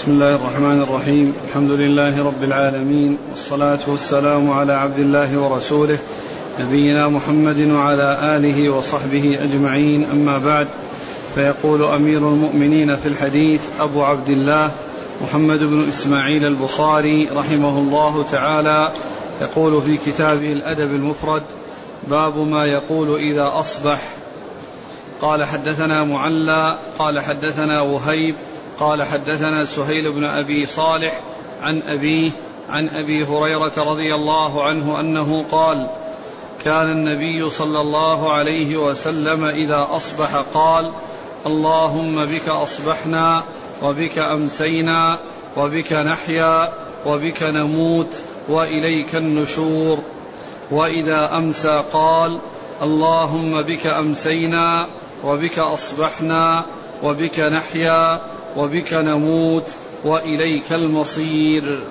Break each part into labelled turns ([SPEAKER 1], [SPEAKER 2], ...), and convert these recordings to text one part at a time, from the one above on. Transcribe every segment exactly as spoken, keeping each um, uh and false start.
[SPEAKER 1] بسم الله الرحمن الرحيم. الحمد لله رب العالمين، والصلاة والسلام على عبد الله ورسوله نبينا محمد وعلى آله وصحبه أجمعين، أما بعد. فيقول أمير المؤمنين في الحديث أبو عبد الله محمد بن إسماعيل البخاري رحمه الله تعالى، يقول في كتابه الأدب المفرد: باب ما يقول إذا أصبح. قال حدثنا معلى قال حدثنا وهيب قال حدثنا سهيل بن أبي صالح عن أبيه عن أبي هريرة رضي الله عنه أنه قال: كان النبي صلى الله عليه وسلم إذا أصبح قال: اللهم بك أصبحنا وبك أمسينا وبك نحيا وبك نموت وإليك النشور. وإذا أمسى قال: اللهم بك أمسينا وبك أصبحنا وبك نحيا وبك نموت وإليك المصير.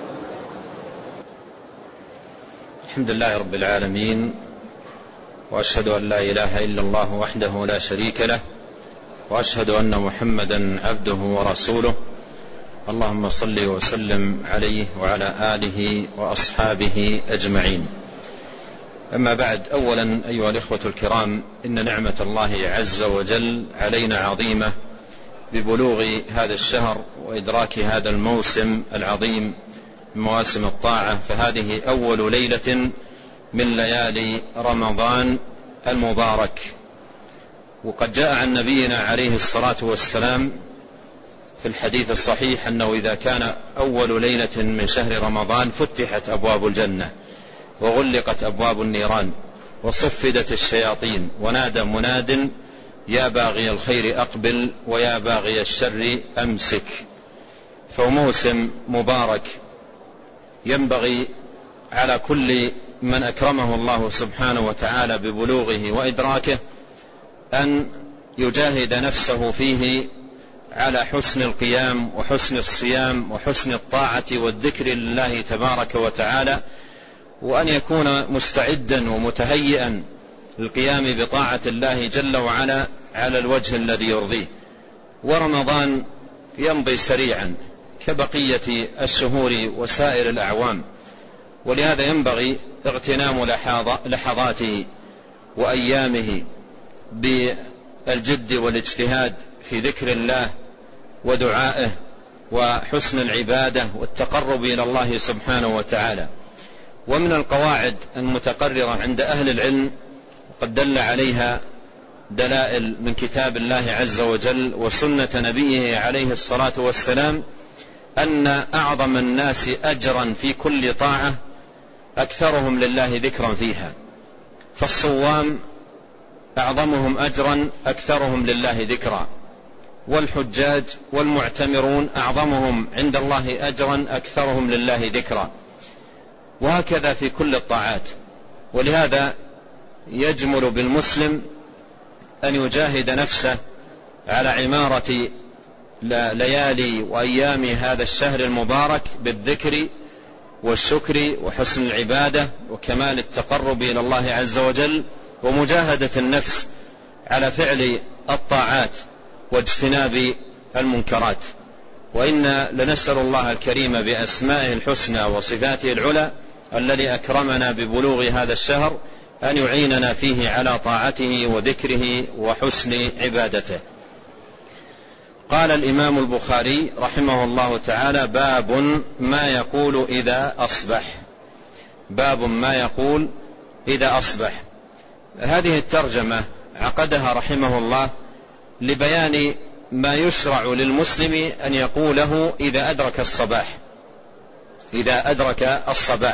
[SPEAKER 2] الحمد لله رب العالمين، وأشهد أن لا إله إلا الله وحده لا شريك له، وأشهد أن محمدا عبده ورسوله. اللهم صل وسلم عليه وعلى آله وأصحابه أجمعين. أما بعد، أولا أيها الإخوة الكرام، إن نعمة الله عز وجل علينا عظيمة ببلوغ هذا الشهر وإدراك هذا الموسم العظيم من مواسم الطاعة، فهذه أول ليلة من ليالي رمضان المبارك. وقد جاء عن نبينا عليه الصلاة والسلام في الحديث الصحيح أنه إذا كان أول ليلة من شهر رمضان فتحت أبواب الجنة وغلقت أبواب النيران وصفدت الشياطين، ونادى مناد: يا باغي الخير أقبل ويا باغي الشر أمسك. فموسم مبارك ينبغي على كل من أكرمه الله سبحانه وتعالى ببلوغه وإدراكه أن يجاهد نفسه فيه على حسن القيام وحسن الصيام وحسن الطاعة والذكر لله تبارك وتعالى، وأن يكون مستعدا ومتهيئا للقيام بطاعة الله جل وعلا على الوجه الذي يرضيه. ورمضان يمضي سريعا كبقية الشهور وسائر الأعوام، ولهذا ينبغي اغتنام لحظاته وأيامه بالجد والاجتهاد في ذكر الله ودعائه وحسن العبادة والتقرب إلى الله سبحانه وتعالى. ومن القواعد المتقررة عند أهل العلم، وقد دل عليها دلائل من كتاب الله عز وجل وسنة نبيه عليه الصلاة والسلام، أن أعظم الناس أجرا في كل طاعة أكثرهم لله ذكرا فيها. فالصوام أعظمهم أجرا أكثرهم لله ذكرا، والحجاج والمعتمرون أعظمهم عند الله أجرا أكثرهم لله ذكرا، وهكذا في كل الطاعات. ولهذا يجمل بالمسلم أن يجاهد نفسه على عمارة ليالي وأيام هذا الشهر المبارك بالذكر والشكر وحسن العبادة وكمال التقرب إلى الله عز وجل، ومجاهدة النفس على فعل الطاعات واجتناب المنكرات. وإن لنسأل الله الكريم بأسمائه الحسنى وصفاته العلى الذي أكرمنا ببلوغ هذا الشهر أن يعيننا فيه على طاعته وذكره وحسن عبادته. قال الإمام البخاري رحمه الله تعالى: باب ما يقول إذا أصبح. باب ما يقول إذا أصبح. هذه الترجمة عقدها رحمه الله لبيان ما يشرع للمسلم أن يقوله إذا أدرك الصباح إذا أدرك الصباح.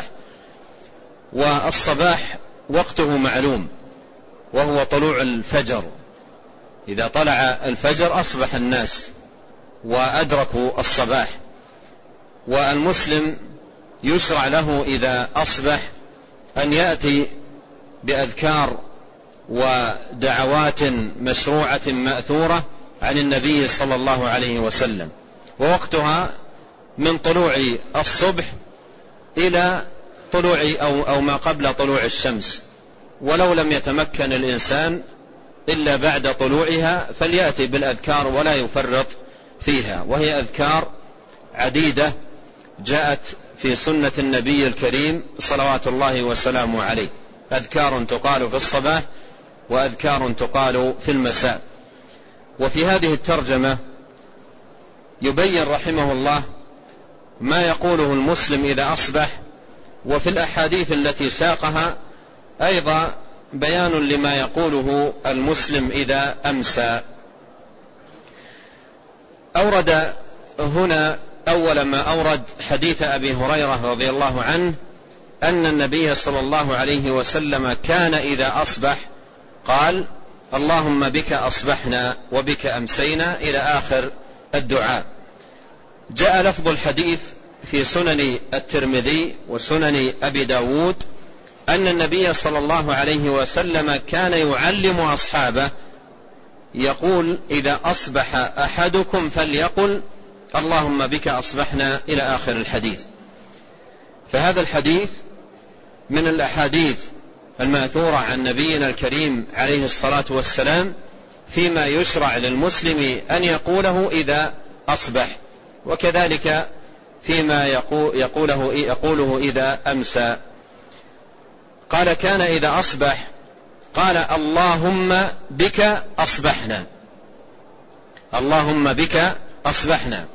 [SPEAKER 2] والصباح وقته معلوم، وهو طلوع الفجر. إذا طلع الفجر أصبح الناس وأدركوا الصباح. والمسلم يشرع له إذا أصبح أن يأتي بأذكار ودعوات مشروعة مأثورة عن النبي صلى الله عليه وسلم، ووقتها من طلوع الصبح إلى طلوع أو, أو ما قبل طلوع الشمس. ولو لم يتمكن الإنسان إلا بعد طلوعها فليأتي بالأذكار ولا يفرط فيها، وهي أذكار عديدة جاءت في سنة النبي الكريم صلوات الله وسلامه عليه، أذكار تقال في الصباح وأذكار تقال في المساء. وفي هذه الترجمة يبين رحمه الله ما يقوله المسلم إذا أصبح، وفي الأحاديث التي ساقها أيضا بيان لما يقوله المسلم إذا أمسى. أورد هنا أول ما أورد حديث أبي هريرة رضي الله عنه أن النبي صلى الله عليه وسلم كان إذا أصبح قال: اللهم بك أصبحنا وبك أمسينا، إلى آخر الدعاء. جاء لفظ الحديث في سنن الترمذي وسنن أبي داود أن النبي صلى الله عليه وسلم كان يعلم أصحابه يقول: إذا أصبح أحدكم فليقل اللهم بك أصبحنا، إلى آخر الحديث. فهذا الحديث من الأحاديث الماثورة عن نبينا الكريم عليه الصلاة والسلام فيما يشرع للمسلم أن يقوله إذا أصبح، وكذلك فيما يقوله, يقوله إذا أمسى. قال: كان إذا أصبح قال: اللهم بك أصبحنا، اللهم بك أصبحنا.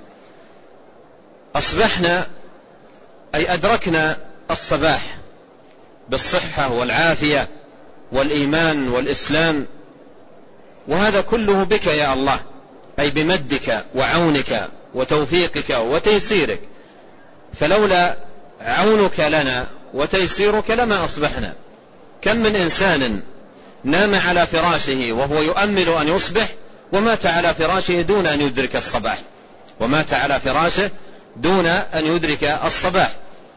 [SPEAKER 2] أصبحنا أي أدركنا الصباح بالصحة والعافية والإيمان والإسلام، وهذا كله بك يا الله، أي بمدك وعونك وتوفيقك وتيسيرك، فلولا عونك لنا وتيسيرك لما أصبحنا. كم من إنسان نام على فراشه وهو يؤمل أن يصبح ومات على فراشه دون أن يدرك الصباح، ومات على فراشه دون أن يدرك الصباح.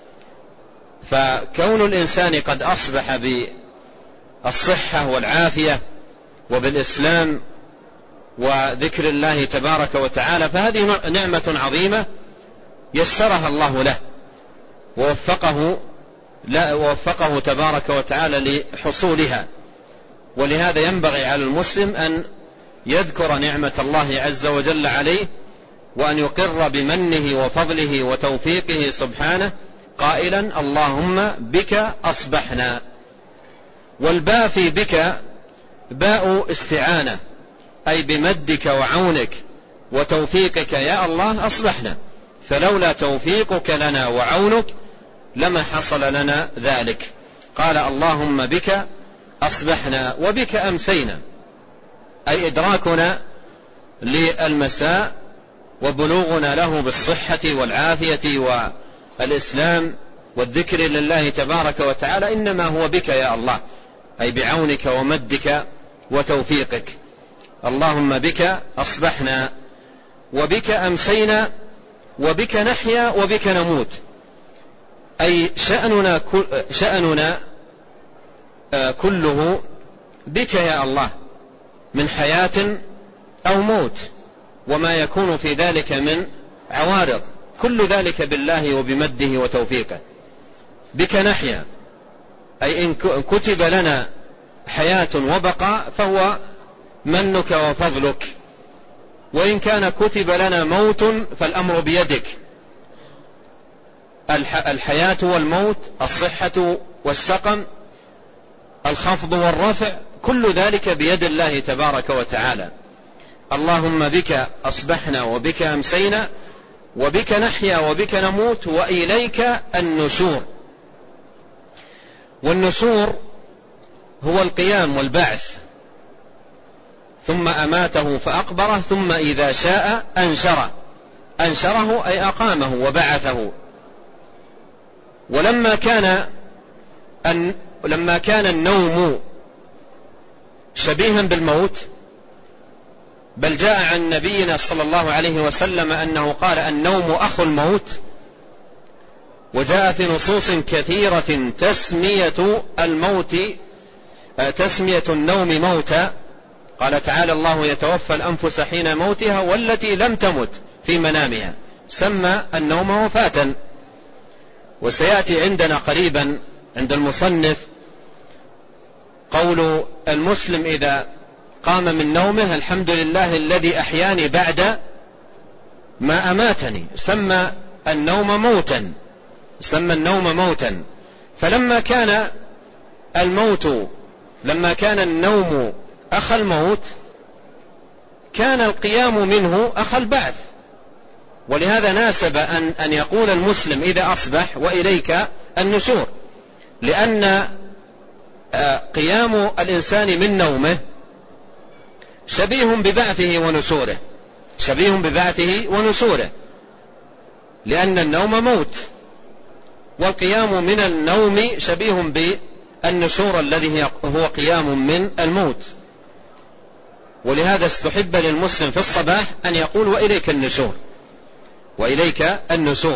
[SPEAKER 2] فكون الإنسان قد أصبح بالصحة والعافية وبالإسلام وذكر الله تبارك وتعالى فهذه نعمة عظيمة يسرها الله له ووفقه, لا ووفقه تبارك وتعالى لحصولها. ولهذا ينبغي على المسلم أن يذكر نعمة الله عز وجل عليه، وأن يقر بمنه وفضله وتوفيقه سبحانه قائلا: اللهم بك أصبحنا. والباء في بك باء استعانة، أي بمدك وعونك وتوفيقك يا الله أصبحنا، فلولا توفيقك لنا وعونك لما حصل لنا ذلك. قال: اللهم بك أصبحنا وبك أمسينا، أي إدراكنا للمساء وبلوغنا له بالصحة والعافية والإسلام والذكر لله تبارك وتعالى إنما هو بك يا الله، أي بعونك ومدك وتوفيقك. اللهم بك أصبحنا وبك أمسينا وبك نحيا وبك نموت، أي شأننا, شأننا كله بك يا الله، من حياة أو موت وما يكون في ذلك من عوارض، كل ذلك بالله وبمده وتوفيقه. بك نحيا، أي إن كتب لنا حياة وبقاء فهو منك وفضلك، وإن كان كتب لنا موت فالأمر بيدك. الحياة والموت، الصحة والسقم، الخفض والرفع، كل ذلك بيد الله تبارك وتعالى. اللهم بك أصبحنا وبك أمسينا وبك نحيا وبك نموت وإليك النشور. والنشور هو القيام والبعث، ثم أماته فأقبره ثم إذا شاء أنشره. أنشره أي أقامه وبعثه. ولما كان أن لما كان النوم شبيها بالموت، بل جاء عن نبينا صلى الله عليه وسلم أنه قال: النوم أخو الموت. وجاء في نصوص كثيرة تسمية الموت تسمية النوم موتا. قال تعالى: الله يتوفى الأنفس حين موتها والتي لم تمت في منامها، سمى النوم وفاة. وسيأتي عندنا قريبا عند المصنف قول المسلم إذا قام من نومه: الحمد لله الذي أحياني بعد ما أماتني، سمى النوم موتا، سمى النوم موتا. فلما كان الموت لما كان النوم أخ الموت كان القيام منه أخ البعث. ولهذا ناسب أن, أن يقول المسلم إذا أصبح وإليك النشور، لأن قيام الإنسان من نومه شبيه ببعثه ونشوره، شبيه ببعثه ونشوره، لأن النوم موت، والقيام من النوم شبيه بالنشور الذي هو قيام من الموت. ولهذا استحب للمسلم في الصباح أن يقول وإليك النشور، وإليك النشور.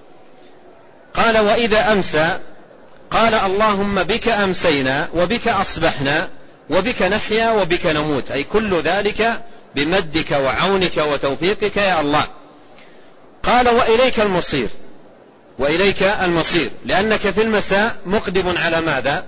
[SPEAKER 2] قال وإذا أمسى قال اللهم بك أمسينا وبك أصبحنا وبك نحيا وبك نموت، أي كل ذلك بمدك وعونك وتوفيقك يا الله. قال وإليك المصير، وإليك المصير، لأنك في المساء مقدم على ماذا؟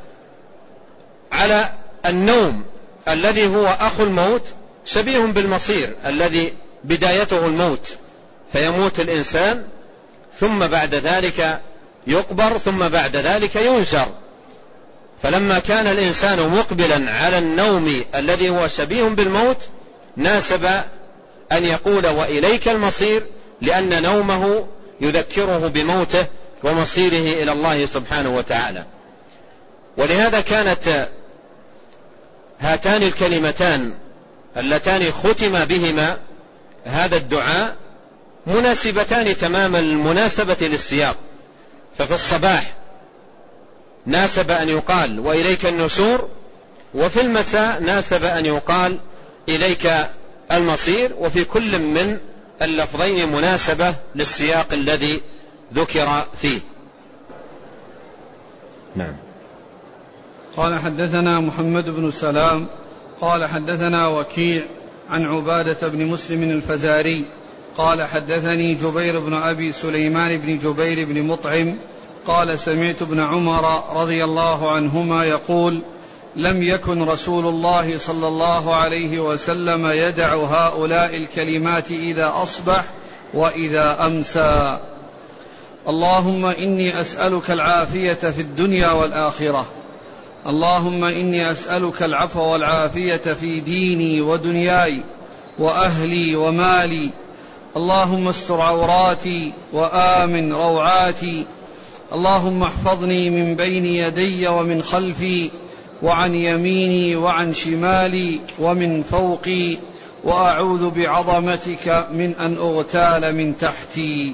[SPEAKER 2] على النوم الذي هو أخو الموت، شبيه بالمصير الذي بدايته الموت، فيموت الإنسان ثم بعد ذلك يقبر ثم بعد ذلك ينشر. فلما كان الإنسان مقبلا على النوم الذي هو شبيه بالموت ناسب أن يقول وإليك المصير، لأن نومه يذكره بموته ومصيره إلى الله سبحانه وتعالى. ولهذا كانت هاتان الكلمتان اللتان ختم بهما هذا الدعاء مناسبتان تمام المناسبة للسياق. ففي الصباح ناسب أن يقال وإليك النشور، وفي المساء ناسب أن يقال إليك المصير، وفي كل من اللفظين مناسبة للسياق الذي ذكر فيه. نعم.
[SPEAKER 1] قال حدثنا محمد بن سلام قال حدثنا وكيع عن عبادة بن مسلم الفزاري قال حدثني جبير بن أبي سليمان بن جبير بن مطعم قال سمعت ابن عمر رضي الله عنهما يقول لم يكن رسول الله صلى الله عليه وسلم يدع هؤلاء الكلمات إذا أصبح وإذا أمسى: اللهم إني أسألك العافية في الدنيا والآخرة، اللهم إني أسألك العفو والعافية في ديني ودنياي وأهلي ومالي، اللهم استر عوراتي وآمن روعاتي، اللهم احفظني من بين يدي ومن خلفي وعن يميني وعن شمالي ومن فوقي، وأعوذ بعظمتك من أن أغتال من تحتي.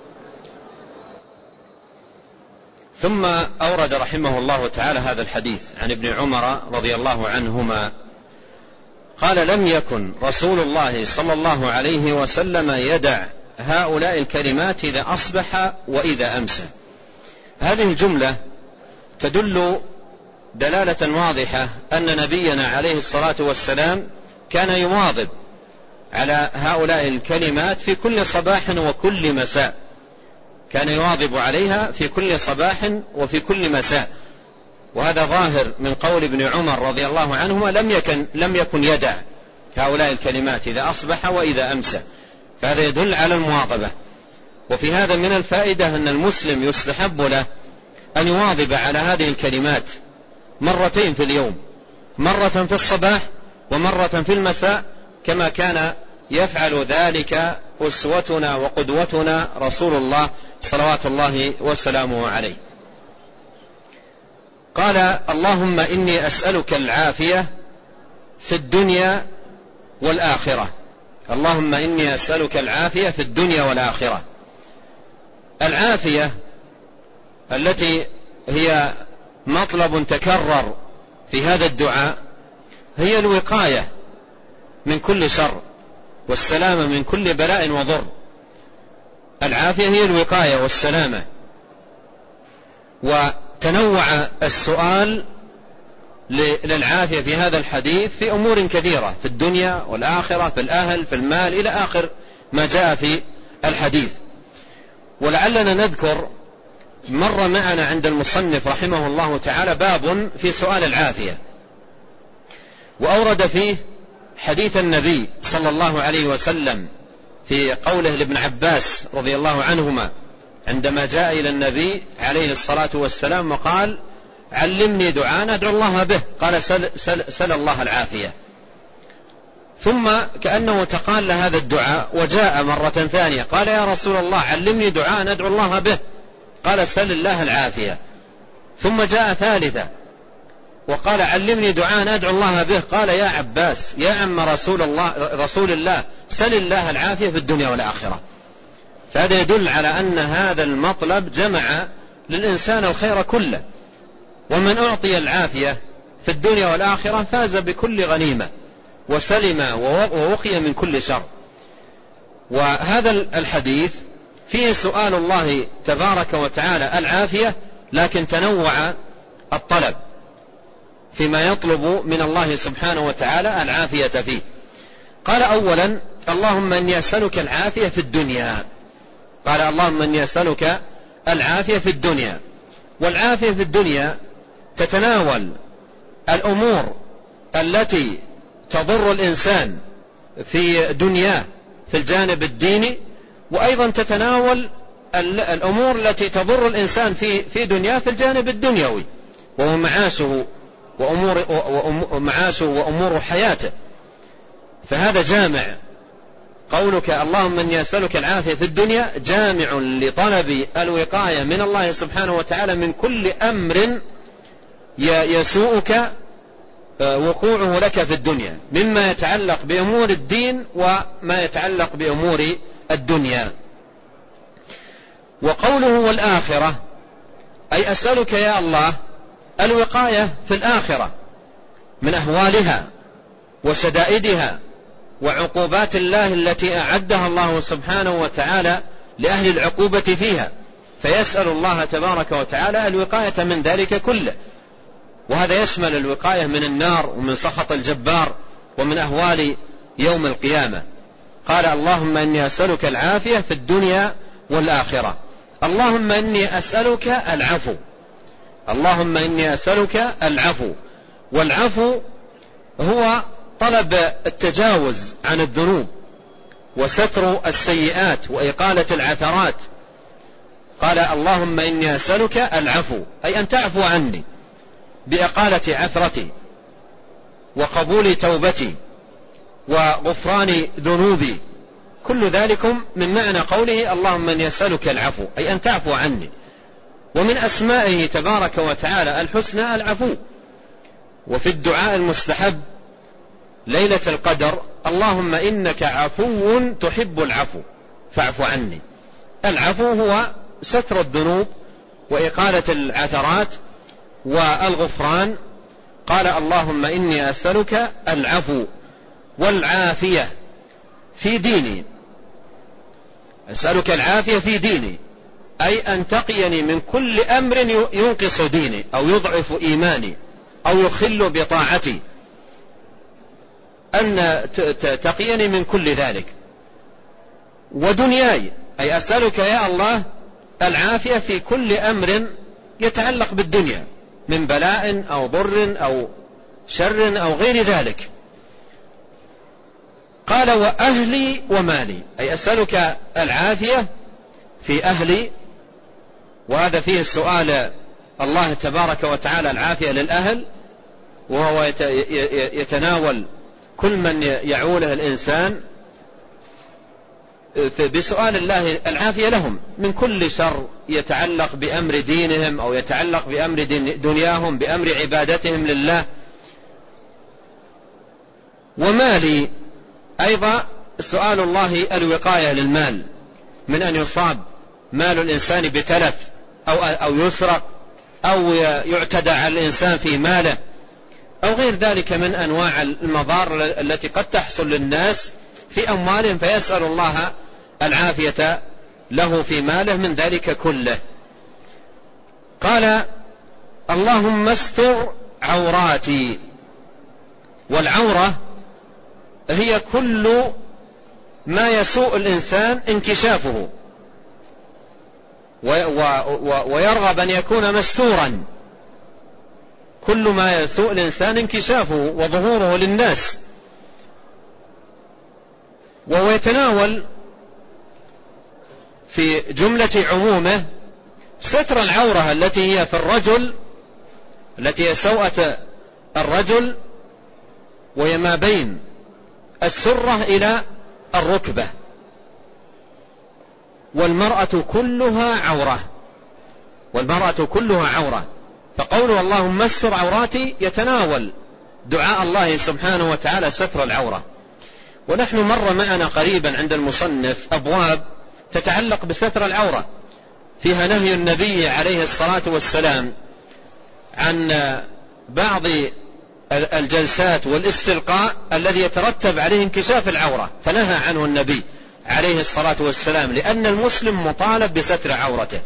[SPEAKER 2] ثم أورد رحمه الله تعالى هذا الحديث عن ابن عمر رضي الله عنهما قال لم يكن رسول الله صلى الله عليه وسلم يدع هؤلاء الكلمات إذا أصبح وإذا أمسى. هذه الجملة تدل دلالة واضحة أن نبينا عليه الصلاة والسلام كان يواظب على هؤلاء الكلمات في كل صباح وكل مساء، كان يواظب عليها في كل صباح وفي كل مساء. وهذا ظاهر من قول ابن عمر رضي الله عنهما لم يكن, لم يكن يدع هؤلاء الكلمات إذا أصبح وإذا أمسى، فهذا يدل على المواظبة. وفي هذا من الفائدة أن المسلم يستحب له أن يواظب على هذه الكلمات مرتين في اليوم، مرة في الصباح ومرة في المساء، كما كان يفعل ذلك أسوتنا وقدوتنا رسول الله صلوات الله وسلامه عليه. قال اللهم إني أسألك العافية في الدنيا والآخرة، اللهم إني أسألك العافية في الدنيا والآخرة. العافية التي هي مطلب تكرر في هذا الدعاء هي الوقاية من كل شر والسلامة من كل بلاء وضر. العافية هي الوقاية والسلامة. وتنوع السؤال للعافية في هذا الحديث في أمور كثيرة، في الدنيا والآخرة، في الأهل، في المال، إلى آخر ما جاء في الحديث. ولعلنا نذكر مر معنا عند المصنف رحمه الله تعالى باب في سؤال العافية، وأورد فيه حديث النبي صلى الله عليه وسلم في قوله لابن عباس رضي الله عنهما عندما جاء إلى النبي عليه الصلاة والسلام وقال علمني دعاء أدعو الله به، قال سل, سل, سل الله العافية. ثم كأنه تقال هذا الدعاء وجاء مرة ثانية قال يا رسول الله علمني دعاء أدعو الله به، قال سل الله العافية. ثم جاء ثالثة وقال علمني دعاء أدعو الله به، قال يا عباس يا عم رسول الله, رسول الله سل الله العافية في الدنيا والآخرة. فهذا يدل على أن هذا المطلب جمع للإنسان الخير كله، ومن أعطي العافية في الدنيا والآخرة فاز بكل غنيمة وسلم ووقي من كل شر. وهذا الحديث فيه سؤال الله تبارك وتعالى العافية، لكن تنوع الطلب فيما يطلب من الله سبحانه وتعالى العافية فيه. قال أولا اللهم إني أسألك العافية في الدنيا، قال اللهم إني أسألك العافية في الدنيا. والعافية في الدنيا تتناول الأمور التي تضر الإنسان في دنياه في الجانب الديني، وأيضا تتناول الأمور التي تضر الإنسان في في دنياه في الجانب الدنيوي، وهو معاشه وأمور ومعاشه وأمور حياته. فهذا جامع، قولك اللهم إني أسألك العافية في الدنيا جامع لطلب الوقاية من الله سبحانه وتعالى من كل أمر يسوءك وقوعه لك في الدنيا، مما يتعلق بأمور الدين وما يتعلق بأمور الدنيا. وقوله والآخرة أي أسألك يا الله الوقاية في الآخرة من أهوالها وشدائدها وعقوبات الله التي أعدها الله سبحانه وتعالى لأهل العقوبة فيها، فيسأل الله تبارك وتعالى الوقاية من ذلك كله. وهذا يشمل الوقاية من النار ومن سخط الجبار ومن أهوال يوم القيامة. قال اللهم إني أسألك العافية في الدنيا والآخرة. اللهم إني أسألك العفو، اللهم إني أسألك العفو. والعفو هو طلب التجاوز عن الذنوب وستر السيئات وإقالة العثرات. قال اللهم إني أسألك العفو أي أن تعفو عني بإقالة عثرتي وقبول توبتي وغفران ذنوبي. كل ذلكم من معنى قوله اللهم إني أسألك العفو أي أن تعفو عني. ومن أسمائه تبارك وتعالى الحسنى العفو. وفي الدعاء المستحب ليلة القدر اللهم إنك عفو تحب العفو فاعف عني. العفو هو ستر الذنوب وإقالة العثرات والغفران. قال اللهم إني أسألك العفو والعافية في ديني، أسألك العافية في ديني أي أن تقيني من كل أمر ينقص ديني أو يضعف إيماني أو يخل بطاعتي، أن تقيني من كل ذلك. ودنياي أي أسألك يا الله العافية في كل أمر يتعلق بالدنيا من بلاء أو ضر أو شر أو غير ذلك. قال وأهلي ومالي أي أسألك العافية في أهلي، وهذا فيه السؤال الله تبارك وتعالى العافية للأهل، وهو يتناول كل من يعوله الإنسان بسؤال الله العافية لهم من كل شر يتعلق بأمر دينهم أو يتعلق بأمر دنياهم بأمر عبادتهم لله. ومالي أيضا سؤال الله الوقاية للمال من أن يصاب مال الإنسان بتلف أو, أو يسرق أو يعتدى على الإنسان في ماله أو غير ذلك من أنواع المضار التي قد تحصل للناس في أموالهم، فيسأل الله العافية له في ماله من ذلك كله. قال اللهم استر عوراتي. والعورة هي كل ما يسوء الإنسان انكشافه ويرغب أن يكون مستورا، كل ما يسوء الإنسان انكشافه وظهوره للناس. وهو يتناول في جملة عمومه ستر العورة التي هي في الرجل، التي هي سوءة الرجل، وهي ما بين السرة إلى الركبة، والمرأة كلها عورة، والمرأة كلها عورة. فقوله اللهم استر عوراتي يتناول دعاء الله سبحانه وتعالى ستر العورة. ونحن مر معنا قريبا عند المصنف أبواب تتعلق بستر العورة، فيها نهي النبي عليه الصلاة والسلام عن بعض الجلسات والاستلقاء الذي يترتب عليه انكشاف العورة، فنهى عنه النبي عليه الصلاة والسلام، لأن المسلم مطالب بستر عورته.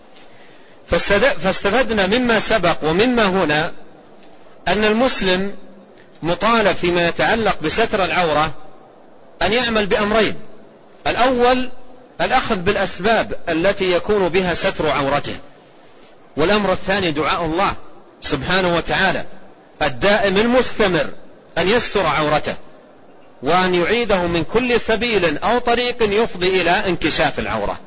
[SPEAKER 2] فاستفدنا مما سبق ومما هنا أن المسلم مطالب فيما يتعلق بستر العورة أن يعمل بأمرين: الأول الأخذ بالأسباب التي يكون بها ستر عورته، والأمر الثاني دعاء الله سبحانه وتعالى الدائم المستمر أن يستر عورته، وأن يعيده من كل سبيل أو طريق يفضي إلى انكشاف العورة.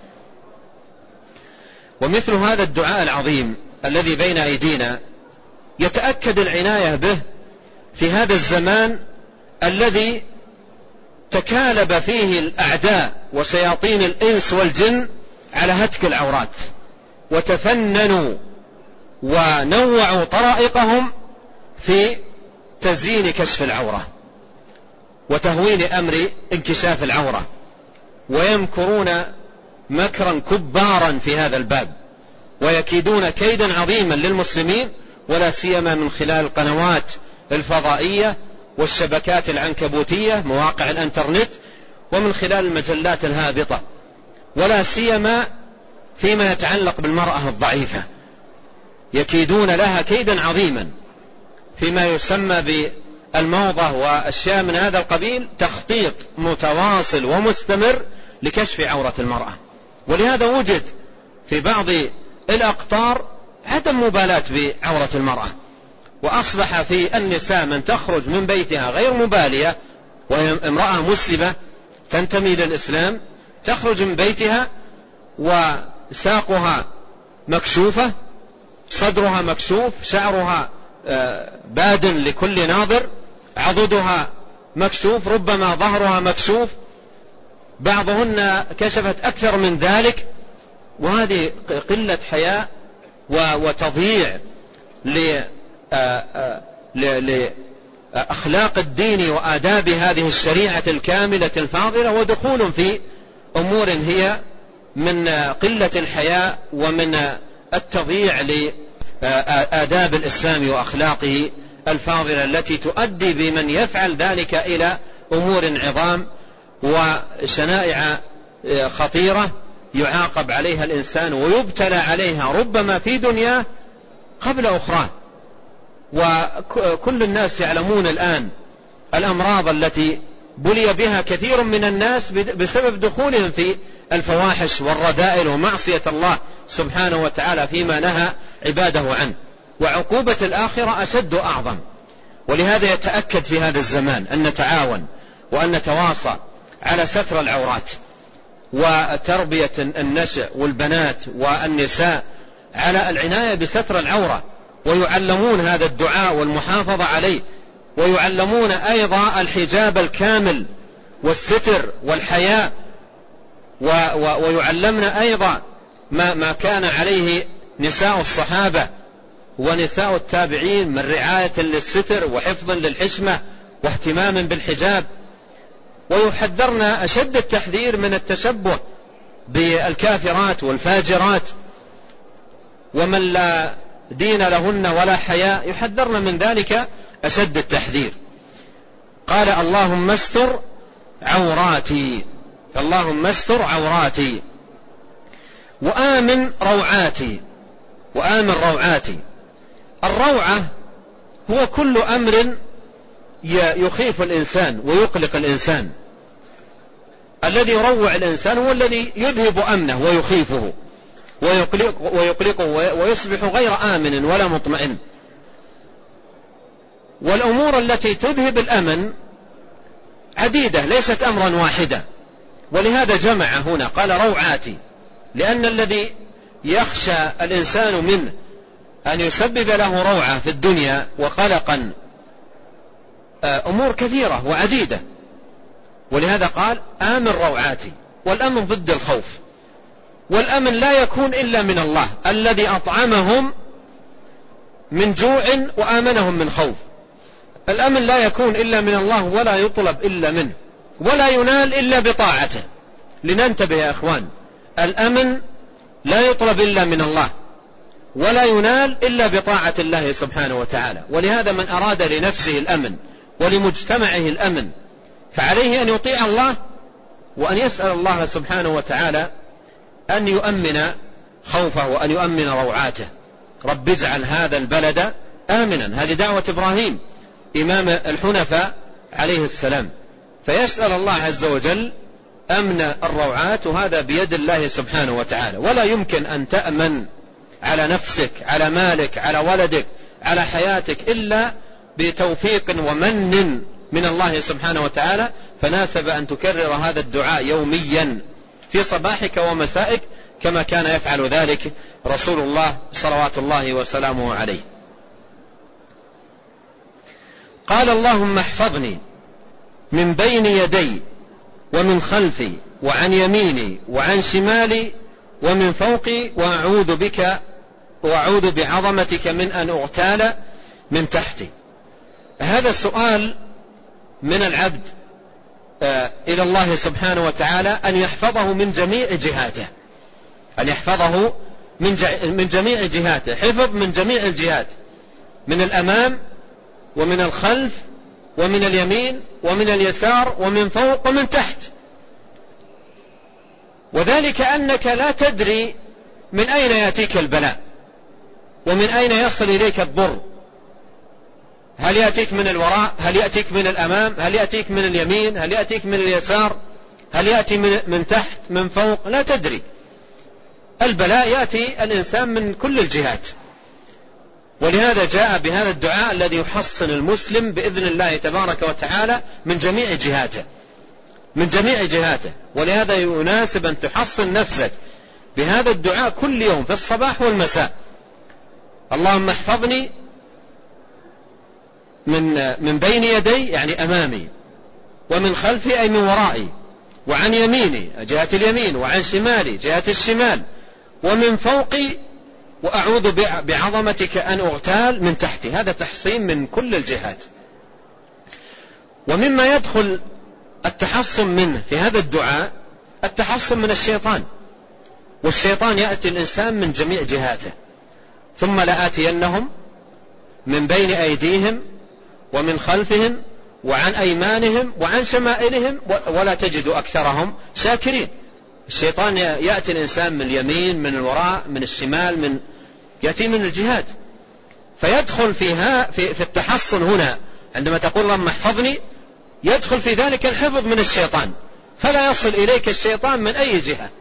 [SPEAKER 2] ومثل هذا الدعاء العظيم الذي بين أيدينا يتأكد العناية به في هذا الزمان الذي تكالب فيه الأعداء وشياطين الإنس والجن على هتك العورات، وتفننوا ونوعوا طرائقهم في تزيين كشف العورة وتهوين أمر انكشاف العورة، ويمكرون مكرا كبارا في هذا الباب، ويكيدون كيدا عظيما للمسلمين، ولا سيما من خلال القنوات الفضائية والشبكات العنكبوتية مواقع الانترنت، ومن خلال المجلات الهابطة، ولا سيما فيما يتعلق بالمرأة الضعيفة، يكيدون لها كيدا عظيما فيما يسمى بالموضة والأشياء من هذا القبيل، تخطيط متواصل ومستمر لكشف عورة المرأة. ولهذا وجد في بعض الأقطار عدم مبالاة بعورة المرأة، وأصبح في النساء من تخرج من بيتها غير مبالية، وهي امرأة مسلمة تنتمي للإسلام، تخرج من بيتها وساقها مكشوفة، صدرها مكشوف، شعرها باد لكل ناظر، عضدها مكشوف، ربما ظهرها مكشوف، بعضهن كشفت أكثر من ذلك. وهذه قلة حياء وتضييع لأخلاق الدين وآداب هذه الشريعة الكاملة الفاضلة، ودخول في أمور هي من قلة الحياء ومن التضييع لآداب الإسلام وأخلاقه الفاضلة، التي تؤدي بمن يفعل ذلك إلى أمور عظام وشنائع خطيرة يعاقب عليها الإنسان ويبتلى عليها ربما في دنياه قبل أخرى. وكل الناس يعلمون الآن الأمراض التي بلي بها كثير من الناس بسبب دخولهم في الفواحش والرذائل ومعصية الله سبحانه وتعالى فيما نهى عباده عنه. وعقوبة الآخرة أشد وأعظم. ولهذا يتأكد في هذا الزمان أن نتعاون وأن نتواصى على ستر العورات وتربية النشء والبنات والنساء على العناية بستر العورة، ويعلمون هذا الدعاء والمحافظة عليه، ويعلمون أيضا الحجاب الكامل والستر والحياء، ويعلمن أيضا ما, ما كان عليه نساء الصحابة ونساء التابعين من رعاية للستر وحفظ للحشمة واهتمام بالحجاب. ويحذرن أشد التحذير من التشبه بالكافرات والفاجرات ومن لا دين لهن ولا حياء، يحذرن من ذلك أشد التحذير. قال اللهم استر عوراتي، اللهم استر عوراتي وآمن روعاتي، وآمن روعاتي. الروعة هو كل أمر يخيف الإنسان ويقلق الإنسان. الذي يروع الإنسان هو الذي يذهب أمنه ويخيفه ويقلق ويقلقه ويصبح غير آمن ولا مطمئن. والأمور التي تذهب الأمن عديدة ليست أمرا واحدا، ولهذا جمع هنا قال روعاتي، لأن الذي يخشى الإنسان منه أن يسبب له روعة في الدنيا وقلقا أمور كثيرة وعديدة، ولهذا قال آمن روعاتي. والأمن ضد الخوف، والأمن لا يكون إلا من الله الذي أطعمهم من جوع وآمنهم من خوف. الأمن لا يكون إلا من الله ولا يطلب إلا منه ولا ينال إلا بطاعته. لننتبه يا إخوان، الأمن لا يطلب إلا من الله ولا ينال إلا بطاعة الله سبحانه وتعالى. ولهذا من أراد لنفسه الأمن ولمجتمعه الأمن فعليه أن يطيع الله وأن يسأل الله سبحانه وتعالى أن يؤمن خوفه وأن يؤمن روعاته. رب اجعل هذا البلد آمنا، هذه دعوة إبراهيم إمام الحنفاء عليه السلام. فيسأل الله عز وجل أمن الروعات، وهذا بيد الله سبحانه وتعالى. ولا يمكن أن تأمن على نفسك، على مالك، على ولدك، على حياتك إلا بتوفيق ومن من الله سبحانه وتعالى. فناسب أن تكرر هذا الدعاء يوميا في صباحك ومسائك كما كان يفعل ذلك رسول الله صلوات الله وسلامه عليه. قال اللهم احفظني من بين يدي ومن خلفي وعن يميني وعن شمالي ومن فوقي، وأعوذ بك وأعوذ بعظمتك من أن أغتال من تحتي. هذا السؤال من العبد إلى الله سبحانه وتعالى أن يحفظه من جميع جهاته، أن يحفظه من جميع جهاته، حفظ من جميع الجهات، من الأمام ومن الخلف ومن اليمين ومن اليسار ومن فوق ومن تحت. وذلك أنك لا تدري من أين يأتيك البلاء ومن أين يصل إليك الضر. هل يأتيك من الوراء؟ هل يأتيك من الأمام؟ هل يأتيك من اليمين؟ هل يأتيك من اليسار؟ هل يأتي من تحت من فوق؟ لا تدري. البلاء يأتي الإنسان من كل الجهات. ولهذا جاء بهذا الدعاء الذي يحصن المسلم بإذن الله تبارك وتعالى من جميع جهاته، من جميع جهاته. ولهذا يناسب أن تحصن نفسك بهذا الدعاء كل يوم في الصباح والمساء. اللهم احفظني من من بين يدي يعني أمامي، ومن خلفي أي من ورائي، وعن يميني جهة اليمين، وعن شمالي جهة الشمال، ومن فوقي، وأعوذ بعظمتك أن أغتال من تحتي. هذا تحصين من كل الجهات. ومما يدخل التحصن منه في هذا الدعاء التحصن من الشيطان. والشيطان يأتي الإنسان من جميع جهاته. ثم لآتينهم من بين أيديهم ومن خلفهم وعن أيمانهم وعن شمائلهم ولا تجد أكثرهم شاكرين. الشيطان يأتي الإنسان من اليمين، من الوراء، من الشمال، من يأتي من الجهات. فيدخل فيها في, في التحصن هنا عندما تقول اللهم احفظني، يدخل في ذلك الحفظ من الشيطان، فلا يصل إليك الشيطان من أي جهة.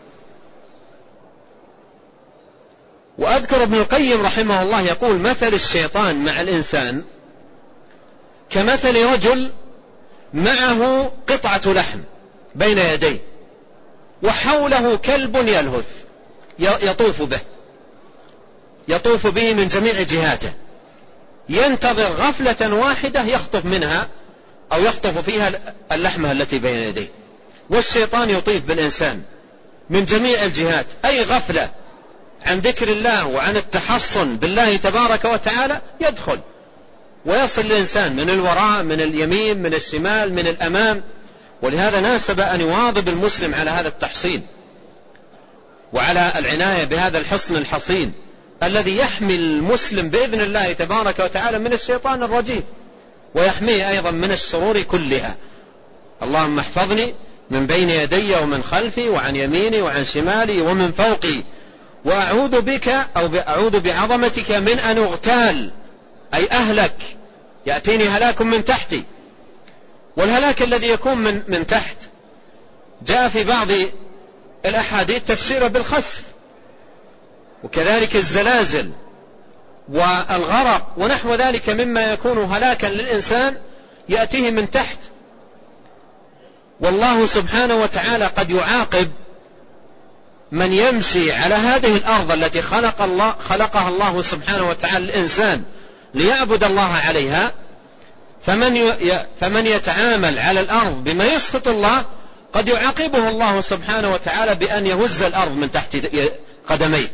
[SPEAKER 2] وأذكر ابن القيم رحمه الله يقول مثل الشيطان مع الإنسان كمثل رجل معه قطعة لحم بين يديه وحوله كلب يلهث يطوف به يطوف به من جميع جهاته، ينتظر غفلة واحدة يخطف منها أو يخطف فيها اللحمة التي بين يديه. والشيطان يطيف بالإنسان من جميع الجهات، أي غفلة عن ذكر الله وعن التحصن بالله تبارك وتعالى يدخل ويصل الإنسان من الوراء، من اليمين، من الشمال، من الأمام. ولهذا ناسب أن يواظب المسلم على هذا التحصين وعلى العناية بهذا الحصن الحصين الذي يحمي المسلم بإذن الله تبارك وتعالى من الشيطان الرجيم ويحميه أيضا من الشرور كلها. اللهم احفظني من بين يدي ومن خلفي وعن يميني وعن شمالي ومن فوقي، وأعوذ بك أو أعوذ بعظمتك من أن أغتال أي أهلك، يأتيني هلاك من تحتي. والهلاك الذي يكون من, من تحت جاء في بعض الأحاديث تفسيره بالخسف، وكذلك الزلازل والغرق ونحو ذلك مما يكون هلاكا للإنسان يأتيه من تحت. والله سبحانه وتعالى قد يعاقب من يمشي على هذه الأرض التي خلق الله خلقها الله سبحانه وتعالى الإنسان ليعبد الله عليها، فمن فمن يتعامل على الأرض بما يسخط الله قد يعاقبه الله سبحانه وتعالى بأن يهز الأرض من تحت قدميه،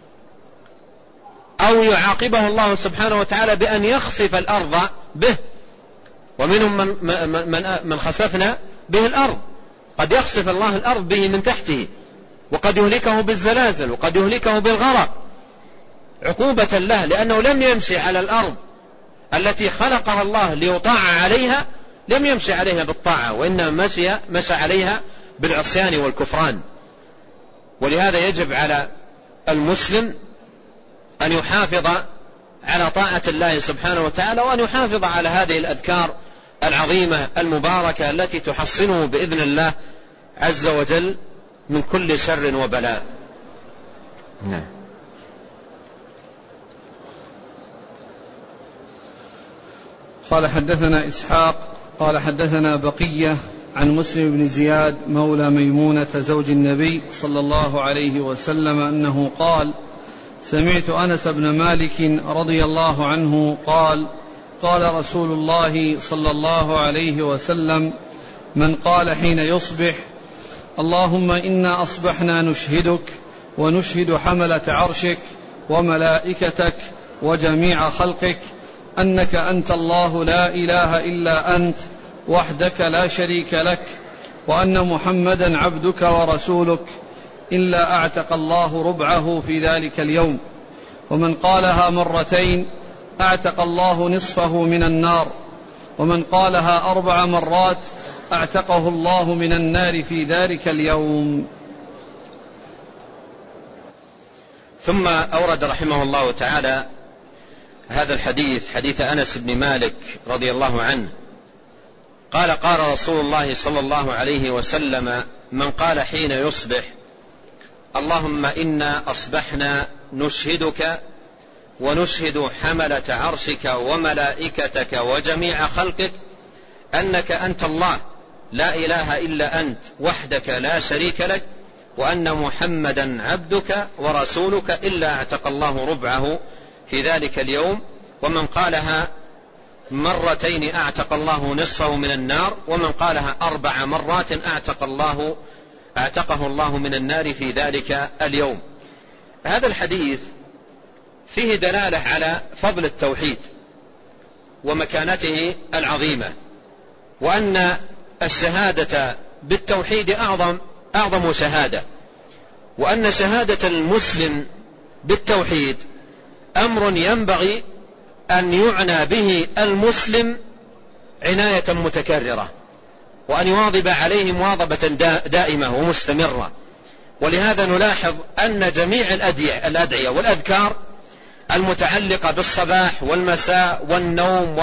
[SPEAKER 2] أو يعاقبه الله سبحانه وتعالى بأن يخسف الأرض به، ومنهم من, من, من خسفنا به الأرض، قد يخسف الله الأرض به من تحته، وقد يهلكه بالزلازل، وقد يهلكه بالغرق عقوبة له، لأنه لم يمشي على الأرض التي خلقها الله ليطاع عليها، لم يمشي عليها بالطاعة، وإنما مشي, مشى عليها بالعصيان والكفران. ولهذا يجب على المسلم أن يحافظ على طاعة الله سبحانه وتعالى، وأن يحافظ على هذه الأذكار العظيمة المباركة التي تحصنه بإذن الله عز وجل من كل شر وبلاء. نعم.
[SPEAKER 1] قال حدثنا إسحاق قال حدثنا بقية عن مسلم بن زياد مولى ميمونة زوج النبي صلى الله عليه وسلم أنه قال: سمعت أنس بن مالك رضي الله عنه قال: قال رسول الله صلى الله عليه وسلم: من قال حين يصبح: اللهم إنا أصبحنا نشهدك ونشهد حملة عرشك وملائكتك وجميع خلقك أنك أنت الله لا إله إلا أنت وحدك لا شريك لك، وأن محمدا عبدك ورسولك، إلا أعتق الله ربعه في ذلك اليوم. ومن قالها مرتين أعتق الله نصفه من النار، ومن قالها أربع مرات أعتقه الله من النار في ذلك اليوم.
[SPEAKER 2] ثم أورد رحمه الله تعالى هذا الحديث، حديث أنس بن مالك رضي الله عنه قال: قال رسول الله صلى الله عليه وسلم: من قال حين يصبح: اللهم إنا أصبحنا نشهدك ونشهد حملة عرشك وملائكتك وجميع خلقك أنك أنت الله لا إله إلا أنت وحدك لا شريك لك، وأن محمدا عبدك ورسولك، إلا اعتق الله ربعه في ذلك اليوم. ومن قالها مرتين أعتق الله نصفه من النار، ومن قالها أربع مرات أعتق الله أعتقه الله من النار في ذلك اليوم. هذا الحديث فيه دلالة على فضل التوحيد ومكانته العظيمة، وأن الشهادة بالتوحيد أعظم أعظم شهادة، وأن شهادة المسلم بالتوحيد أمر ينبغي أن يعنى به المسلم عناية متكررة، وأن يواظب عليه مواظبة دائمة ومستمرة. ولهذا نلاحظ أن جميع الأدعية والأذكار المتعلقة بالصباح والمساء والنوم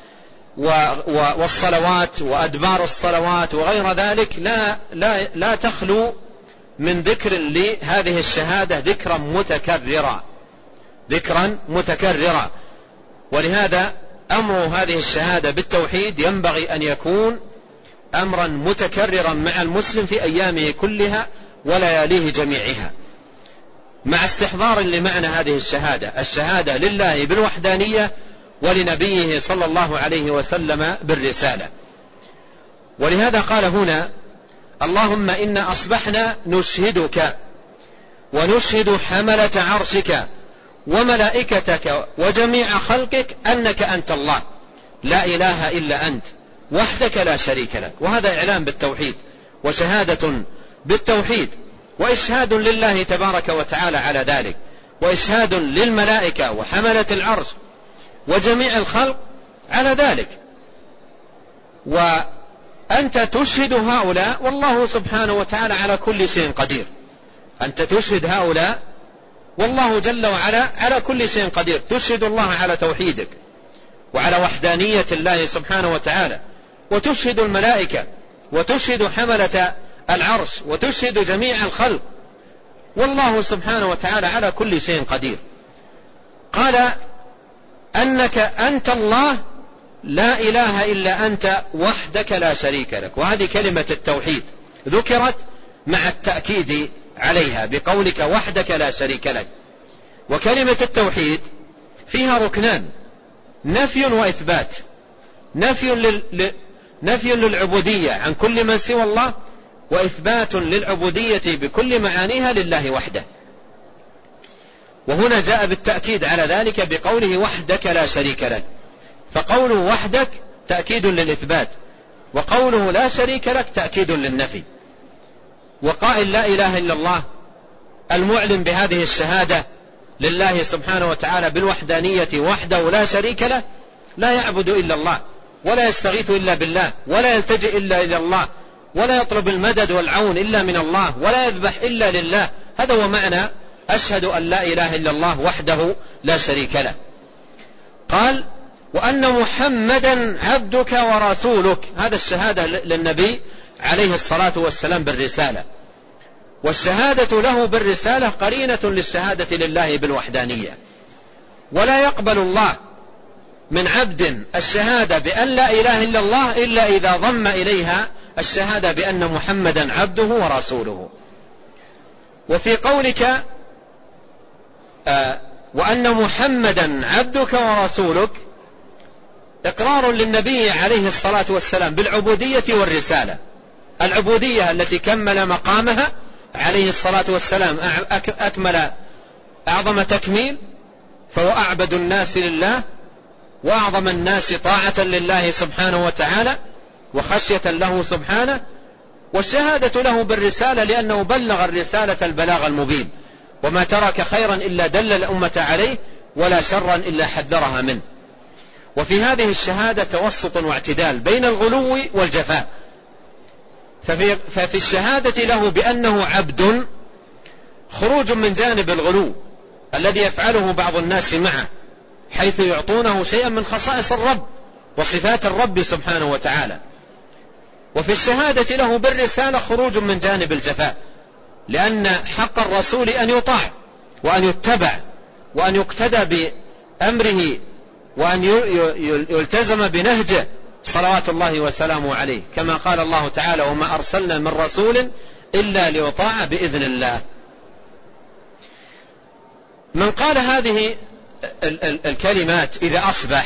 [SPEAKER 2] والصلوات وأدبار الصلوات وغير ذلك لا, لا, لا تخلو من ذكر لهذه الشهادة ذكرا متكررا ذكرا متكررا ولهذا أمر هذه الشهادة بالتوحيد ينبغي أن يكون أمرا متكررا مع المسلم في أيامه كلها ولياليه جميعها، مع استحضار لمعنى هذه الشهادة، الشهادة لله بالوحدانية ولنبيه صلى الله عليه وسلم بالرسالة. ولهذا قال هنا: اللهم إنا أصبحنا نشهدك ونشهد حملة عرشك وملائكتك وجميع خلقك أنك أنت الله لا إله إلا أنت وحدك لا شريك لك. وهذا إعلان بالتوحيد وشهادة بالتوحيد، وإشهاد لله تبارك وتعالى على ذلك، وإشهاد للملائكة وحملة العرش وجميع الخلق على ذلك. وأنت تشهد هؤلاء والله سبحانه وتعالى على كل شيء قدير، أنت تشهد هؤلاء والله جل وعلا على كل شيء قدير، تشهد الله على توحيدك وعلى وحدانية الله سبحانه وتعالى، وتشهد الملائكة وتشهد حملة العرش وتشهد جميع الخلق، والله سبحانه وتعالى على كل شيء قدير. قال أنك أنت الله لا إله إلا أنت وحدك لا شريك لك، وهذه كلمة التوحيد ذكرت مع التأكيد عليها بقولك وحدك لا شريك لك. وكلمة التوحيد فيها ركنان: نفي وإثبات. نفي, لل... نفي للعبودية عن كل من سوى الله، وإثبات للعبودية بكل معانيها لله وحده. وهنا جاء بالتأكيد على ذلك بقوله وحدك لا شريك لك، فقوله وحدك تأكيد للإثبات، وقوله لا شريك لك تأكيد للنفي. وقائل لا إله إلا الله المعلن بهذه الشهادة لله سبحانه وتعالى بالوحدانية وحده لا شريك له لا يعبد إلا الله، ولا يستغيث إلا بالله، ولا يلتجئ إلا إلى الله، ولا يطلب المدد والعون إلا من الله، ولا يذبح إلا لله. هذا هو معنى أشهد أن لا إله إلا الله وحده لا شريك له. قال وأن محمدا عبدك ورسولك، هذا الشهادة للنبي عليه الصلاة والسلام بالرسالة، والشهادة له بالرسالة قرينة للشهادة لله بالوحدانية. ولا يقبل الله من عبد الشهادة بأن لا إله إلا الله إلا إذا ضم إليها الشهادة بأن محمدا عبده ورسوله. وفي قولك آه وأن محمدا عبدك ورسولك إقرار للنبي عليه الصلاة والسلام بالعبودية والرسالة. العبودية التي كمل مقامها عليه الصلاة والسلام أكمل أعظم تكميل، فهو أعبد الناس لله وأعظم الناس طاعة لله سبحانه وتعالى وخشية له سبحانه. والشهادة له بالرسالة لأنه بلغ الرسالة البلاغ المبين، وما ترك خيرا إلا دل الأمة عليه، ولا شرا إلا حذرها منه. وفي هذه الشهادة توسط واعتدال بين الغلو والجفاء. ففي, ففي الشهادة له بأنه عبد خروج من جانب الغلو الذي يفعله بعض الناس معه، حيث يعطونه شيئا من خصائص الرب وصفات الرب سبحانه وتعالى. وفي الشهادة له بالرسالة خروج من جانب الجفاء، لأن حق الرسول أن يطاع وأن يتبع وأن يقتدى بأمره وأن يلتزم بنهجه صلوات الله وسلامه عليه، كما قال الله تعالى وما أرسلنا من رسول إلا ليطاع بإذن الله. من قال هذه الكلمات إذا أصبح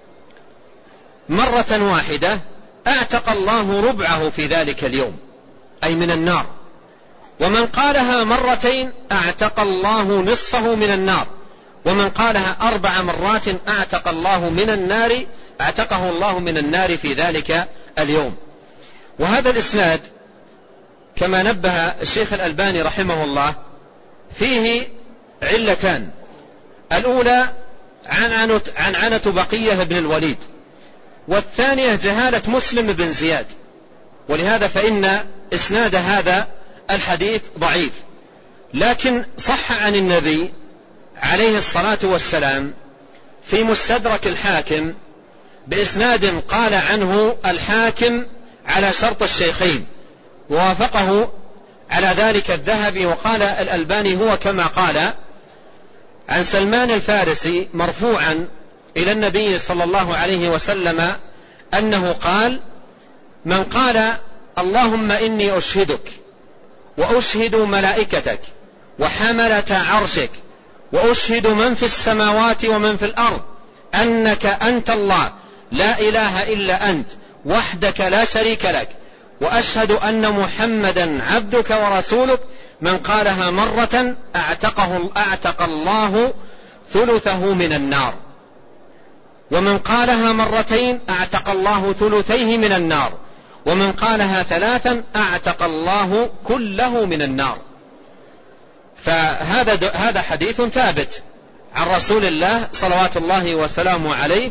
[SPEAKER 2] مرة واحدة أعتق الله ربعه في ذلك اليوم، أي من النار. ومن قالها مرتين أعتق الله نصفه من النار. ومن قالها أربع مرات أعتق الله من النار أعتقه الله من النار في ذلك اليوم. وهذا الإسناد كما نبه الشيخ الألباني رحمه الله فيه علتان: الأولى عنعنة, عنعنة بقية بن الوليد، والثانية جهالة مسلم بن زياد. ولهذا فإن إسناد هذا الحديث ضعيف، لكن صح عن النبي عليه الصلاة والسلام في مستدرك الحاكم بإسناد قال عنه الحاكم على شرط الشيخين، ووافقه على ذلك الذهبي. وقال الألباني هو كما قال عن سلمان الفارسي مرفوعا إلى النبي صلى الله عليه وسلم أنه قال: من قال اللهم إني أشهدك وأشهد ملائكتك وحملة عرشك وأشهد من في السماوات ومن في الأرض أنك أنت الله لا إله إلا أنت وحدك لا شريك لك، وأشهد أن محمدا عبدك ورسولك، من قالها مرة أعتقه أعتق الله ثلثه من النار، ومن قالها مرتين أعتق الله ثلثيه من النار، ومن قالها ثلاثا أعتق الله كله من النار. فهذا هذا حديث ثابت عن رسول الله صلوات الله وسلامه عليه،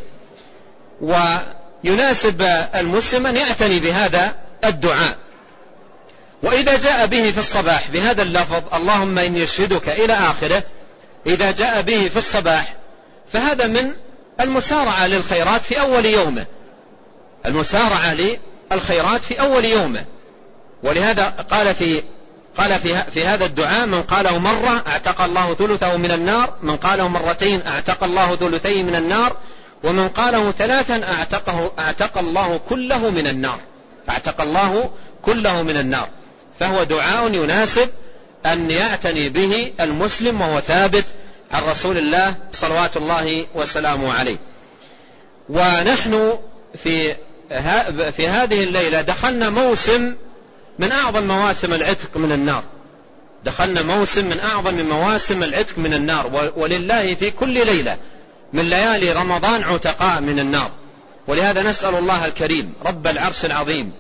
[SPEAKER 2] ويناسب المسلم أن يعتني بهذا الدعاء. وإذا جاء به في الصباح بهذا اللفظ اللهم إني أشهدك إلى آخره، إذا جاء به في الصباح فهذا من المسارعة للخيرات في أول يومه، المسارعة للخيرات في أول يومه. ولهذا قال في قال في, في هذا الدعاء: من قاله مرة أعتق الله ثلثه من النار، من قاله مرتين أعتق الله ثلثيه من النار، ومن قاله ثلاثا أعتقه أعتق الله كله من النار، أعتق الله كله من النار. فهو دعاء يناسب أن يعتني به المسلم وهو ثابت عن رسول الله صلوات الله وسلامه عليه. ونحن في في هذه الليلة دخلنا موسم من أعظم مواسم العتق من النار، دخلنا موسم من أعظم مواسم العتق من النار، ولله في كل ليلة من ليالي رمضان عتقاء من النار. ولهذا نسأل الله الكريم رب العرش العظيم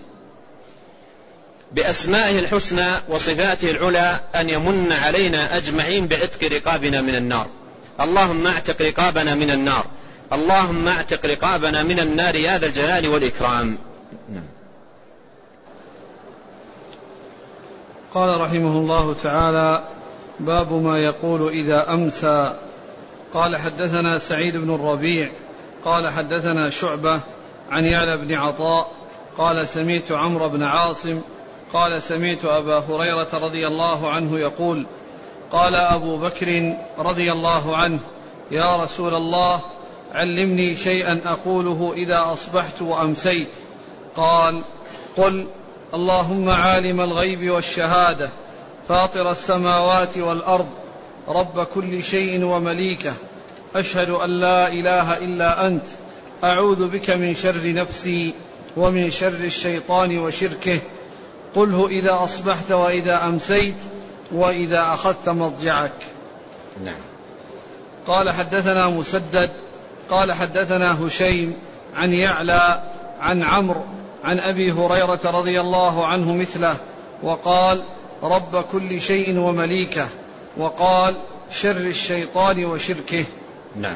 [SPEAKER 2] بأسمائه الحسنى وصفاته العلى أن يمن علينا أجمعين بعتق رقابنا من النار. اللهم اعتق رقابنا من النار، اللهم اعتق رقابنا من النار يا ذا الجلال والإكرام.
[SPEAKER 1] قال رحمه الله تعالى: باب ما يقول إذا أمسى. قال حدثنا سعيد بن الربيع قال حدثنا شعبة عن يعلى بن عطاء قال سمعت عمرو بن عاصم قال سمعت أبا هريرة رضي الله عنه يقول: قال أبو بكر رضي الله عنه: يا رسول الله، علمني شيئا أقوله إذا أصبحت وأمسيت. قال: قل: اللهم عالم الغيب والشهادة، فاطر السماوات والأرض، رب كل شيء ومليكه، أشهد أن لا إله إلا أنت، أعوذ بك من شر نفسي ومن شر الشيطان وشركه. قله إذا أصبحت وإذا أمسيت وإذا أخذت مضجعك.
[SPEAKER 2] نعم.
[SPEAKER 1] قال حدثنا مسدد قال حدثنا هشيم عن يعلى عن عمرو عن أبي هريرة رضي الله عنه مثله، وقال: رب كل شيء ومليكه، وقال: شر الشيطان وشركه.
[SPEAKER 2] نعم.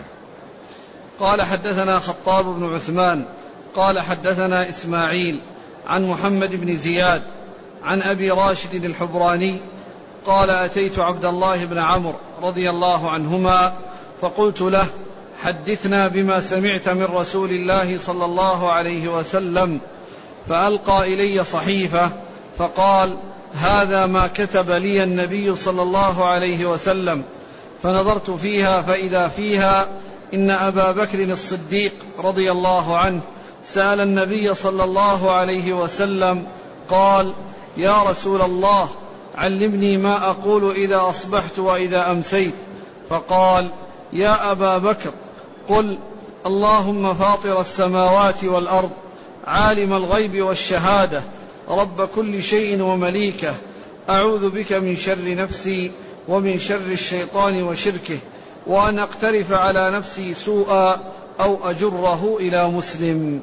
[SPEAKER 1] قال حدثنا خطاب بن عثمان قال حدثنا إسماعيل عن محمد بن زياد عن أبي راشد الحبراني قال: أتيت عبد الله بن عمرو رضي الله عنهما فقلت له: حدثنا بما سمعت من رسول الله صلى الله عليه وسلم. فألقى إلي صحيفة فقال: هذا ما كتب لي النبي صلى الله عليه وسلم. فنظرت فيها فإذا فيها إن أبا بكر الصديق رضي الله عنه سأل النبي صلى الله عليه وسلم قال: يا رسول الله، علمني ما أقول إذا أصبحت وإذا أمسيت. فقال: يا أبا بكر، قل: اللهم فاطر السماوات والأرض، عالم الغيب والشهادة، رب كل شيء ومليكه، أعوذ بك من شر نفسي ومن شر الشيطان وشركه، وأن أقترف على نفسي سوءا أو أجره إلى مسلم.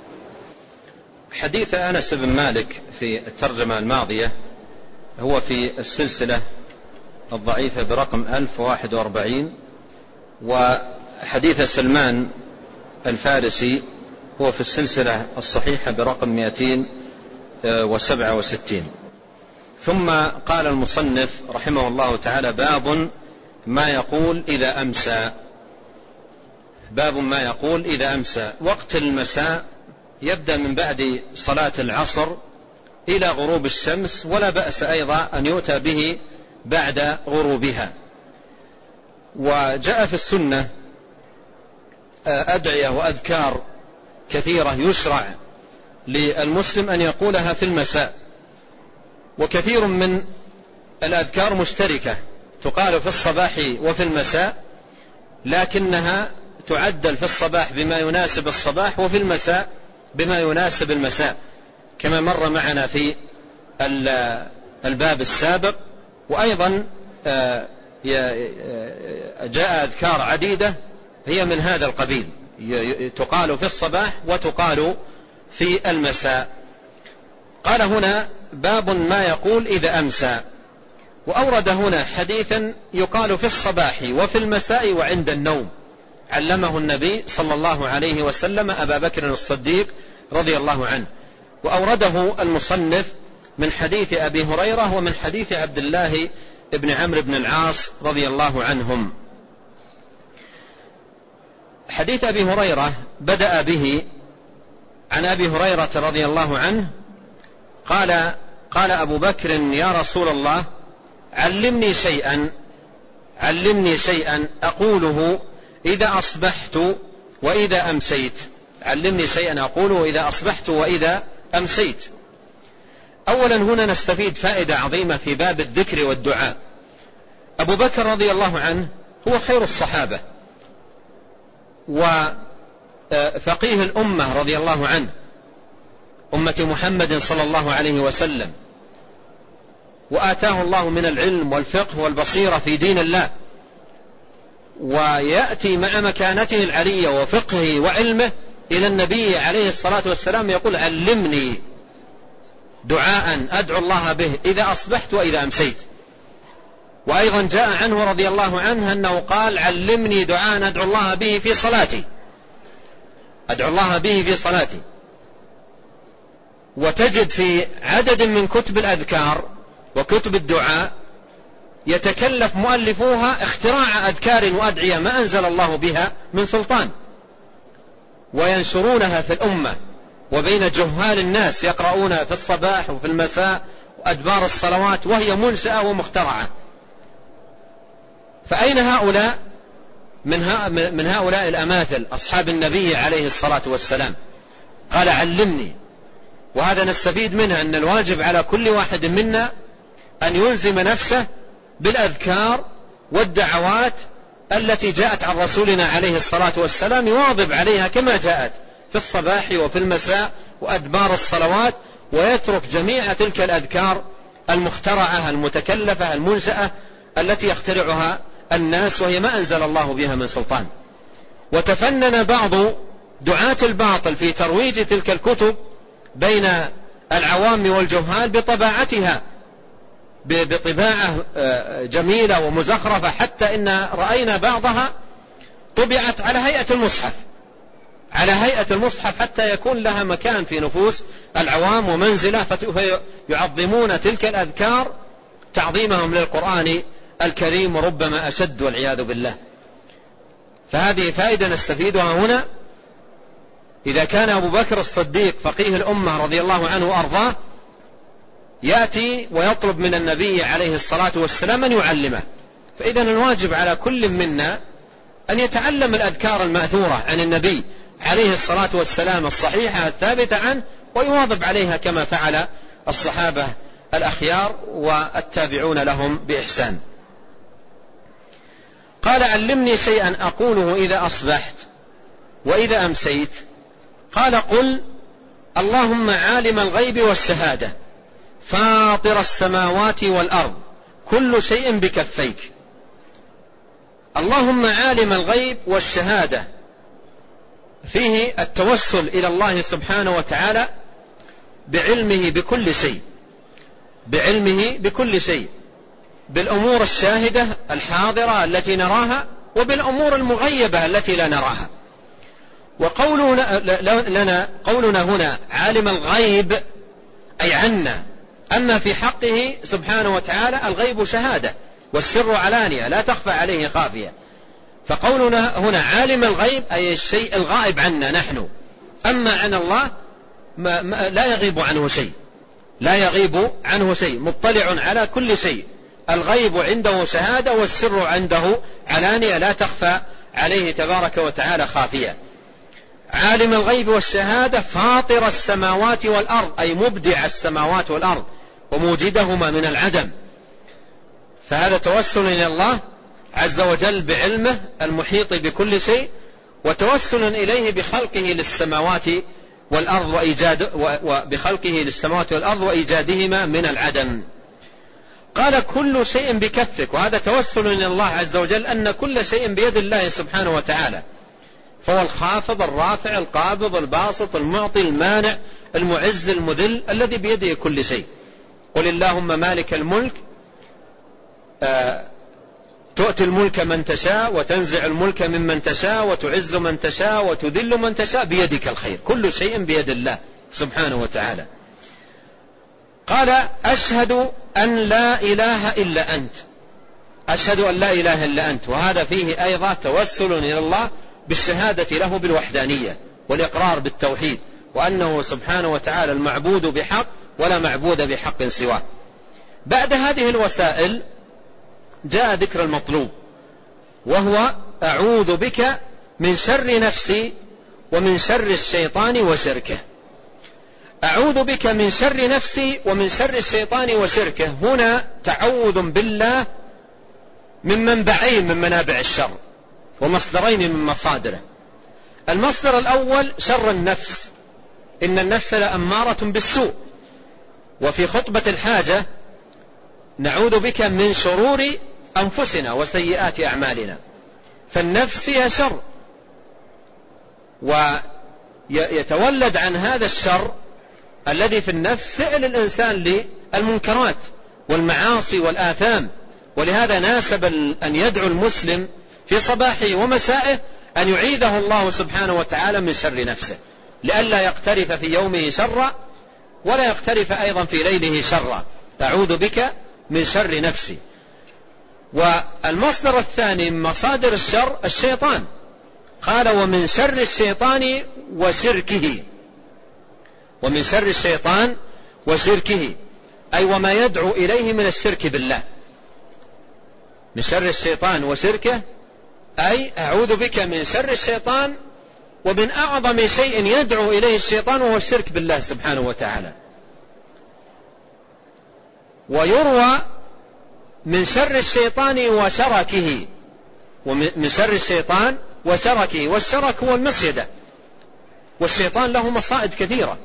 [SPEAKER 2] حديث أنس بن مالك في الترجمة الماضية هو في السلسلة الضعيفة برقم ألف وواحد وأربعين، وحديث سلمان الفارسي هو في السلسلة الصحيحة برقم مئتين وسبعة وستين. ثم قال المصنف رحمه الله تعالى: باب ما يقول إذا أمسى. باب ما يقول إذا أمسى. وقت المساء يبدأ من بعد صلاة العصر إلى غروب الشمس، ولا بأس أيضا أن يؤتى به بعد غروبها. وجاء في السنة أدعية وأذكار كثيرة يشرع للمسلم أن يقولها في المساء، وكثير من الأذكار مشتركة تقال في الصباح وفي المساء، لكنها تعدل في الصباح بما يناسب الصباح وفي المساء بما يناسب المساء، كما مر معنا في الباب السابق. وأيضا جاء أذكار عديدة هي من هذا القبيل، تقال في الصباح وتقال في المساء. قال هنا: باب ما يقول إذا أمسى. وأورد هنا حديثا يقال في الصباح وفي المساء وعند النوم، علمه النبي صلى الله عليه وسلم أبا بكر الصديق رضي الله عنه. وأورده المصنف من حديث أبي هريرة ومن حديث عبد الله بن عمرو بن العاص رضي الله عنهم. حديث أبي هريرة بدأ به عن أبي هريرة رضي الله عنه قال: قال أبو بكر: يا رسول الله، علمني شيئا علمني شيئا أقوله إذا أصبحت وإذا أمسيت. علمني شيئا أقوله إذا أصبحت وإذا أمسيت. أولا هنا نستفيد فائدة عظيمة في باب الذكر والدعاء. أبو بكر رضي الله عنه هو خير الصحابة وفقيه الأمة رضي الله عنه، أمة محمد صلى الله عليه وسلم، وآتاه الله من العلم والفقه والبصيرة في دين الله، ويأتي مع مكانته العلية وفقهه وعلمه إلى النبي عليه الصلاة والسلام يقول علمني دعاء أدعو الله به إذا أصبحت وإذا أمسيت. وأيضا جاء عنه رضي الله عنه أنه قال علمني دعاء أدعو الله به في صلاتي، أدعو الله به في صلاتي. وتجد في عدد من كتب الأذكار وكتب الدعاء يتكلف مؤلفوها اختراع أذكار وأدعية ما أنزل الله بها من سلطان، وينشرونها في الأمة وبين جهال الناس يقرؤونها في الصباح وفي المساء وأدبار الصلوات وهي منشأة ومخترعة. فأين هؤلاء من هؤلاء الأماثل أصحاب النبي عليه الصلاة والسلام؟ قال علمني. وهذا نستفيد منها أن الواجب على كل واحد منا أن يلزم نفسه بالأذكار والدعوات التي جاءت عن رسولنا عليه الصلاة والسلام، يواظب عليها كما جاءت في الصباح وفي المساء وأدبار الصلوات، ويترك جميع تلك الأذكار المخترعة المتكلفة المنشأة التي يخترعها الناس وهي ما أنزل الله بها من سلطان. وتفنن بعض دعاة الباطل في ترويج تلك الكتب بين العوام والجهال بطباعتها بطباعة جميلة ومزخرفة، حتى إن رأينا بعضها طبعت على هيئة المصحف على هيئة المصحف حتى يكون لها مكان في نفوس العوام ومنزلة، فيعظمون تلك الأذكار تعظيمهم للقرآن الكريم وربما أشد والعياذ بالله. فهذه فائدة نستفيدها هنا. إذا كان أبو بكر الصديق فقيه الأمة رضي الله عنه وأرضاه يأتي ويطلب من النبي عليه الصلاة والسلام أن يعلمه، فإذا الواجب على كل منا أن يتعلم الأذكار المأثورة عن النبي عليه الصلاة والسلام الصحيحة الثابتة عنه ويواظب عليها كما فعل الصحابة الأخيار والتابعون لهم بإحسان. قال علمني شيئا أقوله إذا أصبحت وإذا أمسيت. قال قل اللهم عالم الغيب والشهادة فاطر السماوات والأرض كل شيء بكفيك. اللهم عالم الغيب والشهادة فيه التوسل إلى الله سبحانه وتعالى بعلمه بكل شيء بعلمه بكل شيء بالأمور الشاهدة الحاضرة التي نراها وبالأمور المغيبة التي لا نراها. وقولنا لنا قولنا هنا عالم الغيب أي عنا، أما في حقه سبحانه وتعالى الغيب شهادة والسر علانية لا تخفى عليه خافية. فقولنا هنا عالم الغيب أي الشيء الغائب عنا نحن، أما عن الله ما ما لا يغيب عنه شيء لا يغيب عنه شيء مطلع على كل شيء. الغيب عنده شهادة والسر عنده علانية لا تخفى عليه تبارك وتعالى خافية. عالم الغيب والشهادة فاطر السماوات والأرض أي مبدع السماوات والأرض وموجدهما من العدم. فهذا توسل إلى الله عز وجل بعلمه المحيط بكل شيء، وتوسل إليه بخلقه للسماوات والأرض وإيجاد وبخلقه للسماوات والأرض وإيجادهما من العدم. قال كل شيء بكفك، وهذا توسل إلى الله عز وجل أن كل شيء بيد الله سبحانه وتعالى، فهو الخافض الرافع القابض الباسط المعطي المانع المعز المذل الذي بيده كل شيء. قل اللهم مالك الملك آه تؤتي الملك من تشاء وتنزع الملك ممن تشاء وتعز من تشاء وتذل من تشاء بيدك الخير، كل شيء بيد الله سبحانه وتعالى. قال أشهد أن لا إله إلا أنت أشهد أن لا إله إلا أنت وهذا فيه أيضا توسل إلى الله بالشهادة له بالوحدانية والإقرار بالتوحيد، وأنه سبحانه وتعالى المعبود بحق ولا معبود بحق سواه. بعد هذه الوسائل جاء ذكر المطلوب، وهو أعوذ بك من شر نفسي ومن شر الشيطان وشركه. أعوذ بك من شر نفسي ومن شر الشيطان وشركه، هنا تعوذ بالله من منبعين من منابع الشر ومصدرين من مصادره. المصدر الأول شر النفس، إن النفس لأمارة بالسوء، وفي خطبة الحاجة نعوذ بك من شرور أنفسنا وسيئات أعمالنا، فالنفس فيها شر، ويتولد عن هذا الشر الذي في النفس فعل الإنسان للمنكرات والمعاصي والآثام. ولهذا ناسب أن يدعو المسلم في صباحه ومسائه أن يعيذه الله سبحانه وتعالى من شر نفسه، لئلا يقترف في يومه شرا ولا يقترف أيضا في ليله شرا. أعوذ بك من شر نفسي. والمصدر الثاني من مصادر الشر الشيطان، قال ومن شر الشيطان وشركه، ومن شر الشيطان وشركه أي وما يدعو إليه من الشرك بالله. من شر الشيطان وشركه أي أعوذ بك من شر الشيطان ومن أعظم شيء يدعو إليه الشيطان وهو الشرك بالله سبحانه وتعالى. ويروى من شر الشيطان وشركه، ومن شر الشيطان وشركه، والشرك هو المصيدة، والشيطان له مصائد كثيرة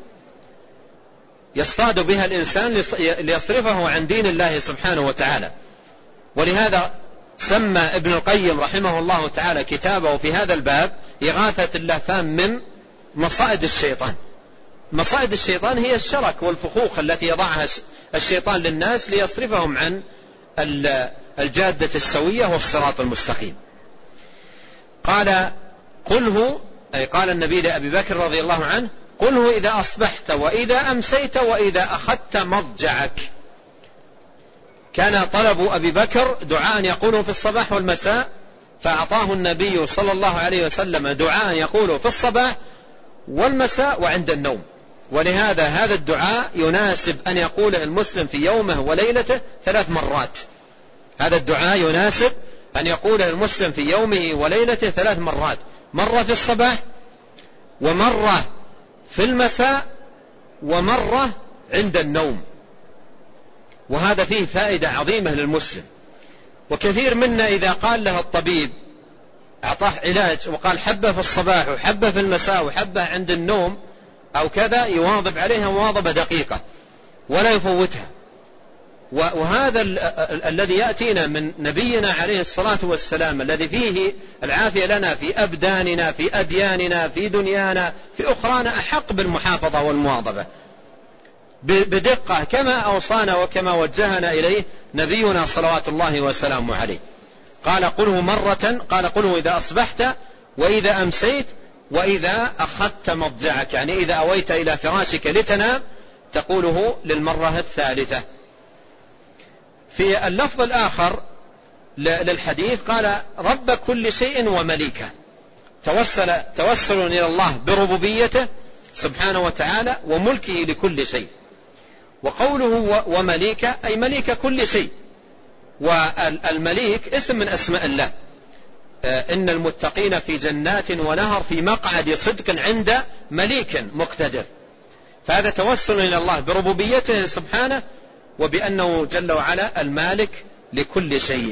[SPEAKER 2] يصطاد بها الإنسان ليصرفه عن دين الله سبحانه وتعالى. ولهذا سمى ابن القيم رحمه الله تعالى كتابه في هذا الباب إغاثة اللهفان من مصائد الشيطان. مصائد الشيطان هي الشرك والفخوخ التي يضعها الشيطان للناس ليصرفهم عن الجادة السوية والصراط المستقيم. قال قله، أي قال النبي لأبي بكر رضي الله عنه: قله إذا أصبحت وإذا أمسيت وإذا أخذت مضجعك. كان طلب أبي بكر دعاء يقوله في الصباح والمساء، فأعطاه النبي صلى الله عليه وسلم دعاء يقوله في الصباح والمساء وعند النوم. ولهذا هذا الدعاء يناسب أن يقول المسلم في يومه وليلته ثلاث مرات. هذا الدعاء يناسب أن يقول المسلم في يومه وليلته ثلاث مرات، مرة في الصباح ومرة في المساء ومرة عند النوم. وهذا فيه فائدة عظيمة للمسلم. وكثير منا إذا قال له الطبيب أعطاه علاج وقال حبة في الصباح وحبة في المساء وحبة عند النوم أو كذا، يواظب عليها مواظبة دقيقة ولا يفوتها. وهذا الذي يأتينا من نبينا عليه الصلاة والسلام الذي فيه العافية لنا في أبداننا في أدياننا في دنيانا في أخرانا أحق بالمحافظة والمواظبة بدقة كما أوصانا وكما وجهنا إليه نبينا صلوات الله وسلامه عليه. قال قله مرة، قال قله إذا أصبحت وإذا أمسيت وإذا أخذت مضجعك، يعني إذا أويت إلى فراشك لتنام تقوله للمرة الثالثة. في اللفظ الآخر للحديث قال رب كل شيء ومليكه، توسل توسل إلى الله بربوبيته سبحانه وتعالى وملكه لكل شيء. وقوله ومليكه أي مليك كل شيء، والمليك اسم من أسماء الله. إن المتقين في جنات ونهر في مقعد صدق عند مليك مقتدر. فهذا توسل إلى الله بربوبيته سبحانه وبأنه جل وعلا المالك لكل شيء.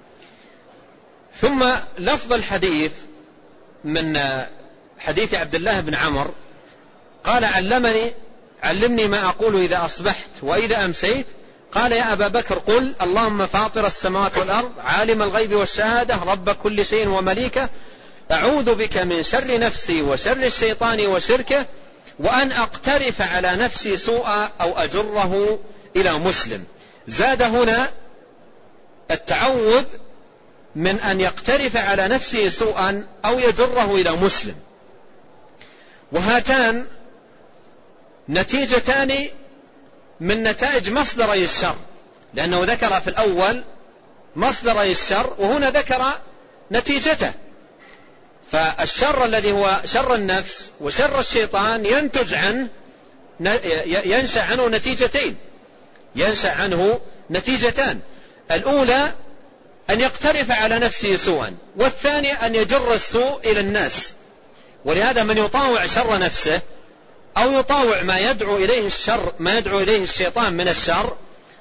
[SPEAKER 2] ثم لفظ الحديث من حديث عبد الله بن عمرو قال علمني علمني ما أقول إذا أصبحت وإذا أمسيت. قال يا أبا بكر قل اللهم فاطر السماوات والأرض عالم الغيب والشهادة رب كل شيء ومليكه أعوذ بك من شر نفسي وشر الشيطان وشركه وأن أقترف على نفسي سوءا أو أجره إلى مسلم. زاد هنا التعوذ من أن يقترف على نفسه سوءا أو يجره إلى مسلم. وهاتان نتيجتان من نتائج مصدري الشر، لأنه ذكر في الأول مصدري الشر وهنا ذكر نتيجته. فالشر الذي هو شر النفس وشر الشيطان ينتج عنه ينشأ عنه نتيجتين ينشأ عنه نتيجتان. الأولى أن يقترف على نفسه سوءا، والثانية أن يجر السوء إلى الناس. ولهذا من يطاوع شر نفسه أو يطاوع ما يدعو إليه الشر ما يدعو إليه الشيطان من الشر،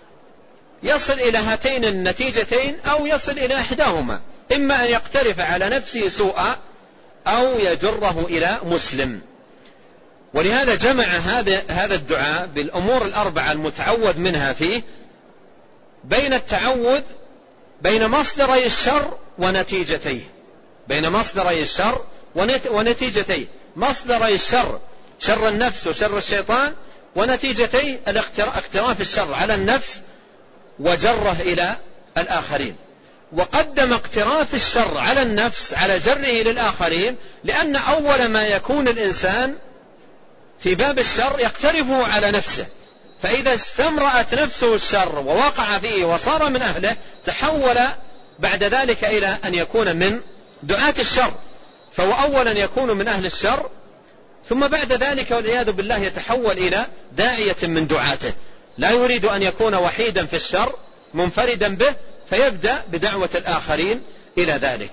[SPEAKER 2] يصل إلى هاتين النتيجتين أو يصل إلى إحداهما، إما أن يقترف على نفسه سوءا أو يجره إلى مسلم. ولهذا جمع هذا هذا الدعاء بالأمور الأربعة المتعوذ منها فيه بين التعوذ بين مصدري الشر ونتيجتيه، بين مصدري الشر ونتيجتيه، مصدري الشر شر النفس وشر الشيطان، ونتيجتيه اقتراف الشر على النفس وجره إلى الآخرين. وقدم اقتراف الشر على النفس على جره للآخرين، لأن أول ما يكون الإنسان في باب الشر يقترفه على نفسه، فإذا استمرأت نفسه الشر ووقع فيه وصار من أهله تحول بعد ذلك إلى أن يكون من دعاة الشر، فهو أولا يكون من أهل الشر، ثم بعد ذلك والعياذ بالله يتحول إلى داعية من دعاته، لا يريد أن يكون وحيدا في الشر منفردا به، فيبدأ بدعوة الآخرين إلى ذلك.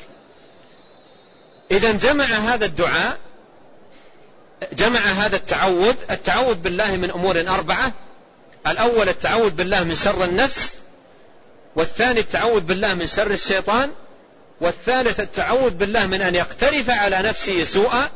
[SPEAKER 2] إذن جمع هذا الدعاء، جمع هذا التعوذ التعوذ بالله من أمور أربعة: الأول التعوذ بالله من شر النفس، والثاني التعوذ بالله من شر الشيطان، والثالث التعوذ بالله من أن يقترف على نفسه سوءا،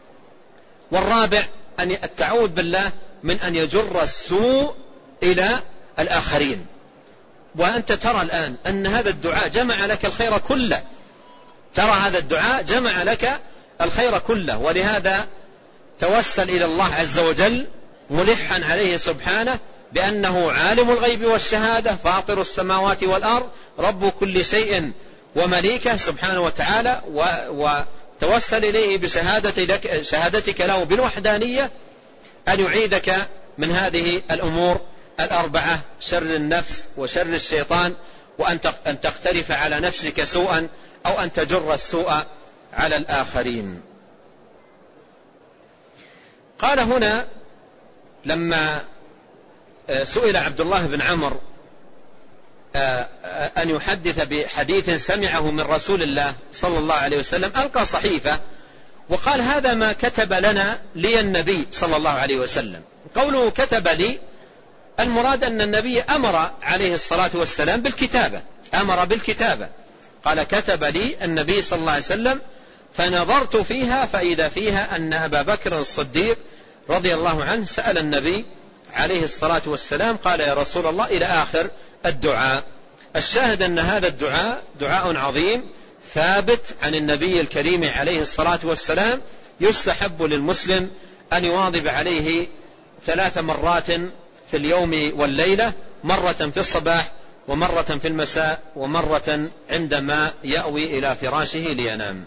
[SPEAKER 2] والرابع أن التعوذ بالله من أن يجر السوء إلى الآخرين. وأنت ترى الآن أن هذا الدعاء جمع لك الخير كله، ترى هذا الدعاء جمع لك الخير كله، ولهذا توسل إلى الله عز وجل ملحا عليه سبحانه بأنه عالم الغيب والشهادة، فاطر السماوات والأرض، رب كل شيء ومليكه سبحانه وتعالى، وتوسل إليه بشهادة لك شهادتك له بالوحدانية أن يعيدك من هذه الأمور الأربعة: شر النفس وشر الشيطان، وأن تقترف على نفسك سوءا، أو أن تجر السوء على الآخرين. قال هنا لما سئل عبد الله بن عمرو أن يحدث بحديث سمعه من رسول الله صلى الله عليه وسلم، ألقى صحيفة وقال: هذا ما كتب لنا لي النبي صلى الله عليه وسلم. قوله كتب لي، المراد أن النبي أمر عليه الصلاة والسلام بالكتابة، أمر بالكتابة. قال: كتب لي النبي صلى الله عليه وسلم، فنظرت فيها فإذا فيها أن أبا بكر الصديق رضي الله عنه سأل النبي عليه الصلاة والسلام، قال: يا رسول الله، إلى آخر الدعاء. الشاهد أن هذا الدعاء دعاء عظيم ثابت عن النبي الكريم عليه الصلاة والسلام، يستحب للمسلم أن يواظب عليه ثلاث مرات في اليوم والليلة، مرة في الصباح، ومرة في المساء، ومرة عندما يأوي إلى فراشه لينام.